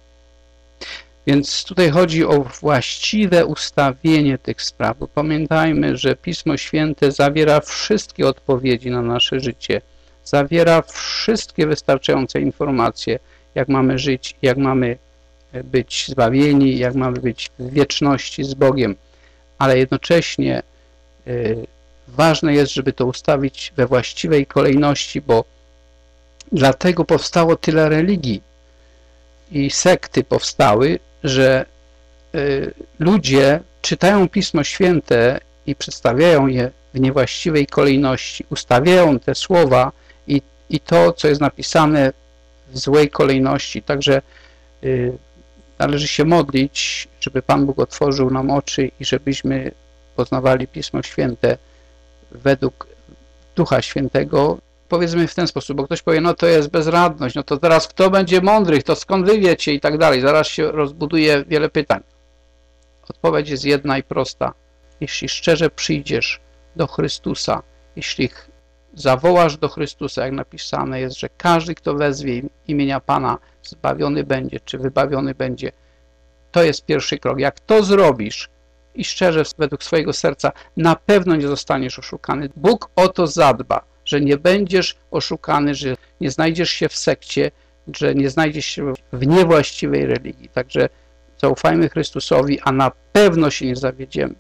Więc tutaj chodzi o właściwe ustawienie tych spraw. Bo pamiętajmy, że Pismo Święte zawiera wszystkie odpowiedzi na nasze życie. Zawiera wszystkie wystarczające informacje, jak mamy żyć, jak mamy być zbawieni, jak mamy być w wieczności z Bogiem. Ale jednocześnie ważne jest, żeby to ustawić we właściwej kolejności, bo dlatego powstało tyle religii i sekty powstały, że ludzie czytają Pismo Święte i przedstawiają je w niewłaściwej kolejności, ustawiają te słowa i to, co jest napisane w złej kolejności. Także należy się modlić, żeby Pan Bóg otworzył nam oczy i żebyśmy poznawali Pismo Święte według Ducha Świętego. Powiedzmy w ten sposób, bo ktoś powie, no to jest bezradność, no to teraz kto będzie mądry, to skąd wy wiecie i tak dalej. Zaraz się rozbuduje wiele pytań. Odpowiedź jest jedna i prosta. Jeśli szczerze przyjdziesz do Chrystusa, jeśli zawołasz do Chrystusa, jak napisane jest, że każdy, kto wezwie imienia Pana, zbawiony będzie, czy wybawiony będzie, to jest pierwszy krok. Jak to zrobisz i szczerze według swojego serca, na pewno nie zostaniesz oszukany. Bóg o to zadba, że nie będziesz oszukany, że nie znajdziesz się w sekcie, że nie znajdziesz się w niewłaściwej religii. Także zaufajmy Chrystusowi, a na pewno się nie zawiedziemy.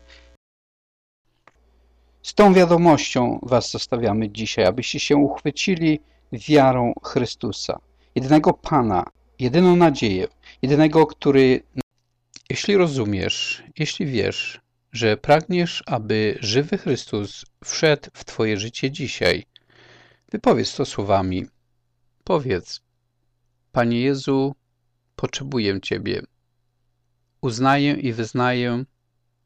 Z tą wiadomością was zostawiamy dzisiaj, abyście się uchwycili wiarą Chrystusa, jedynego Pana, jedyną nadzieję, jedynego, który, jeśli rozumiesz, jeśli wiesz, że pragniesz, aby żywy Chrystus wszedł w twoje życie dzisiaj, wypowiedz to słowami. Powiedz: Panie Jezu, potrzebuję Ciebie. Uznaję i wyznaję,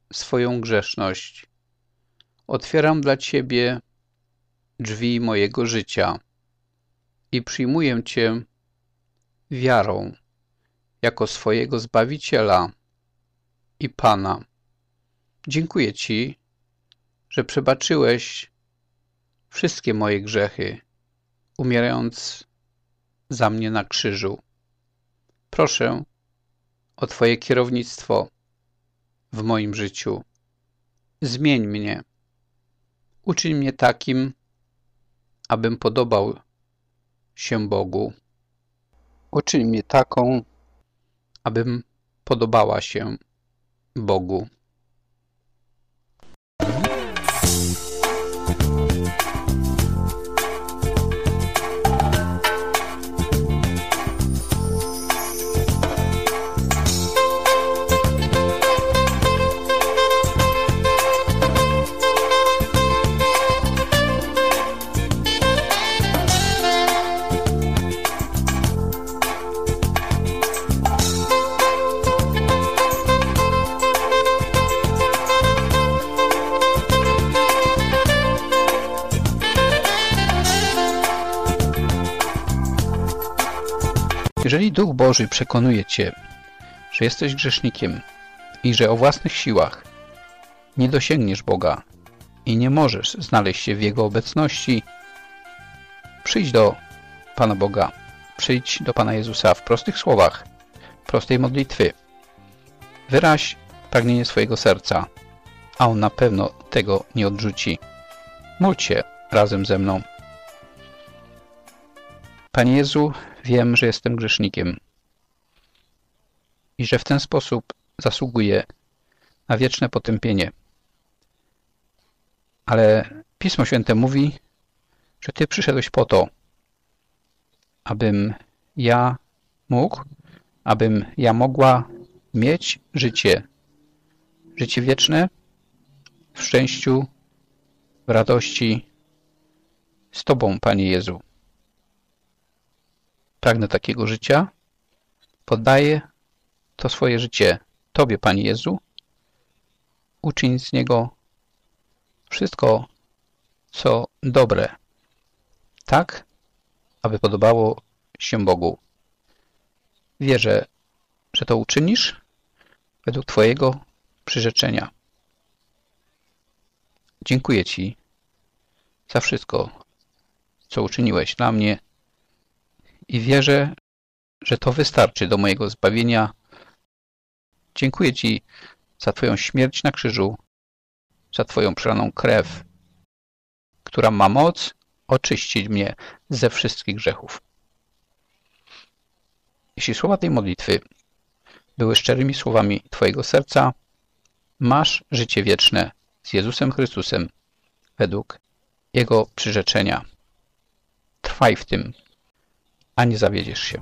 swoją grzeszność. Otwieram dla Ciebie drzwi mojego życia i przyjmuję Cię wiarą jako swojego Zbawiciela i Pana. Dziękuję Ci, że przebaczyłeś wszystkie moje grzechy, umierając za mnie na krzyżu. Proszę o Twoje kierownictwo w moim życiu. Zmień mnie. Uczyń mnie takim, abym podobał się Bogu. Uczyń mnie taką, abym podobała się Bogu. Jeżeli Duch Boży przekonuje Cię, że jesteś grzesznikiem i że o własnych siłach nie dosięgniesz Boga i nie możesz znaleźć się w Jego obecności, przyjdź do Pana Boga, przyjdź do Pana Jezusa w prostych słowach, prostej modlitwy. Wyraź pragnienie swojego serca, a On na pewno tego nie odrzuci. Módl się razem ze mną. Panie Jezu, wiem, że jestem grzesznikiem i że w ten sposób zasługuję na wieczne potępienie. Ale Pismo Święte mówi, że Ty przyszedłeś po to, abym ja mógł, abym ja mogła mieć życie wieczne w szczęściu, w radości z Tobą, Panie Jezu. Pragnę takiego życia. Poddaję to swoje życie Tobie, Panie Jezu. Uczyń z niego wszystko, co dobre, tak, aby podobało się Bogu. Wierzę, że to uczynisz według Twojego przyrzeczenia. Dziękuję Ci za wszystko, co uczyniłeś dla mnie i wierzę, że to wystarczy do mojego zbawienia. Dziękuję Ci za Twoją śmierć na krzyżu, za Twoją przelaną krew, która ma moc oczyścić mnie ze wszystkich grzechów. Jeśli słowa tej modlitwy były szczerymi słowami Twojego serca, masz życie wieczne z Jezusem Chrystusem według Jego przyrzeczenia. Trwaj w tym, a nie zawiedziesz się.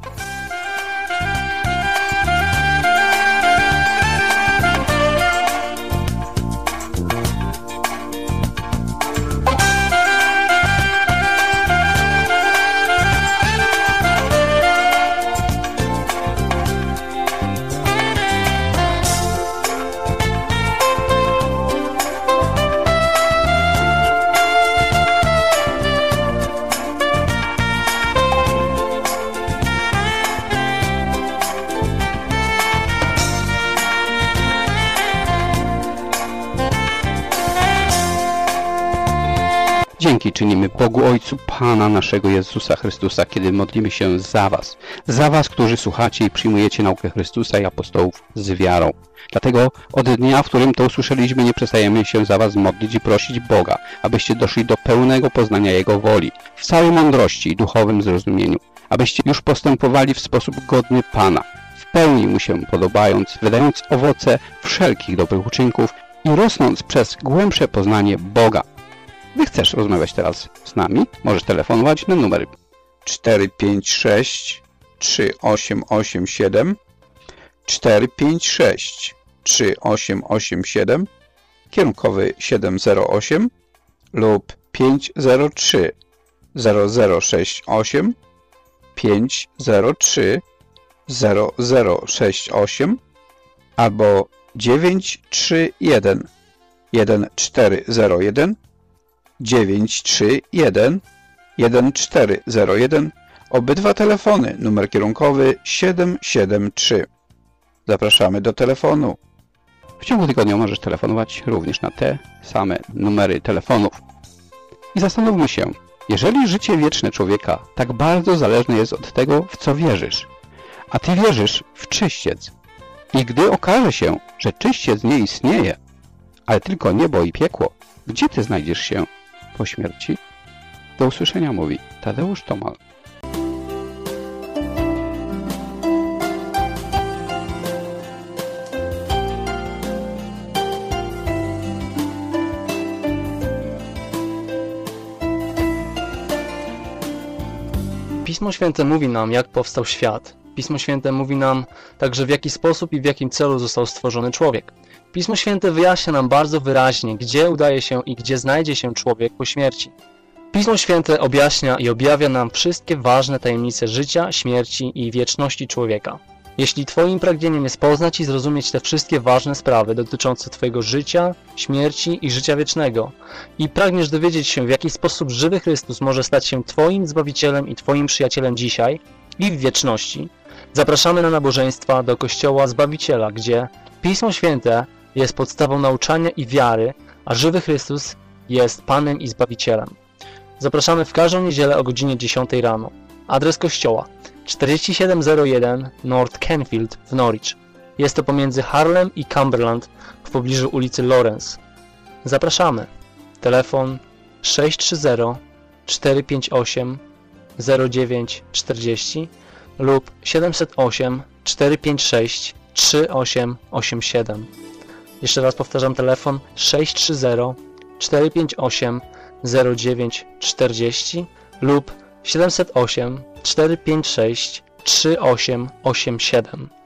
Dzięki czynimy Bogu Ojcu Pana naszego Jezusa Chrystusa, kiedy modlimy się za Was, którzy słuchacie i przyjmujecie naukę Chrystusa i apostołów z wiarą. Dlatego od dnia, w którym to usłyszeliśmy, nie przestajemy się za Was modlić i prosić Boga, abyście doszli do pełnego poznania Jego woli, w całej mądrości i duchowym zrozumieniu, abyście już postępowali w sposób godny Pana, w pełni Mu się podobając, wydając owoce wszelkich dobrych uczynków i rosnąc przez głębsze poznanie Boga. Gdy chcesz rozmawiać teraz z nami, możesz telefonować na numer 456 3887 456 3887 kierunkowy 708 lub 503 0068 503 0068 albo 931 1401, 931 1401. Obydwa telefony, numer kierunkowy 773. Zapraszamy do telefonu. W ciągu tygodnia możesz telefonować również na te same numery telefonów. I zastanówmy się, jeżeli życie wieczne człowieka tak bardzo zależne jest od tego, w co wierzysz, a ty wierzysz w czyściec, i gdy okaże się, że czyściec nie istnieje, ale tylko niebo i piekło, gdzie ty znajdziesz się po śmierci? Do usłyszenia, mówi Tadeusz Tomal. Pismo Święte mówi nam, jak powstał świat. Pismo Święte mówi nam także, w jaki sposób i w jakim celu został stworzony człowiek. Pismo Święte wyjaśnia nam bardzo wyraźnie, gdzie udaje się i gdzie znajdzie się człowiek po śmierci. Pismo Święte objaśnia i objawia nam wszystkie ważne tajemnice życia, śmierci i wieczności człowieka. Jeśli Twoim pragnieniem jest poznać i zrozumieć te wszystkie ważne sprawy dotyczące Twojego życia, śmierci i życia wiecznego i pragniesz dowiedzieć się, w jaki sposób żywy Chrystus może stać się Twoim Zbawicielem i Twoim przyjacielem dzisiaj i w wieczności, zapraszamy na nabożeństwa do Kościoła Zbawiciela, gdzie Pismo Święte jest podstawą nauczania i wiary, a żywy Chrystus jest Panem i Zbawicielem. Zapraszamy w każdą niedzielę o godzinie 10 rano. Adres kościoła 4701 North Canfield w Norwich. Jest to pomiędzy Harlem i Cumberland w pobliżu ulicy Lawrence. Zapraszamy. Telefon 630 458 0940 lub 708 456 3887. Jeszcze raz powtarzam, telefon 630 458 0940 lub 708 456 3887.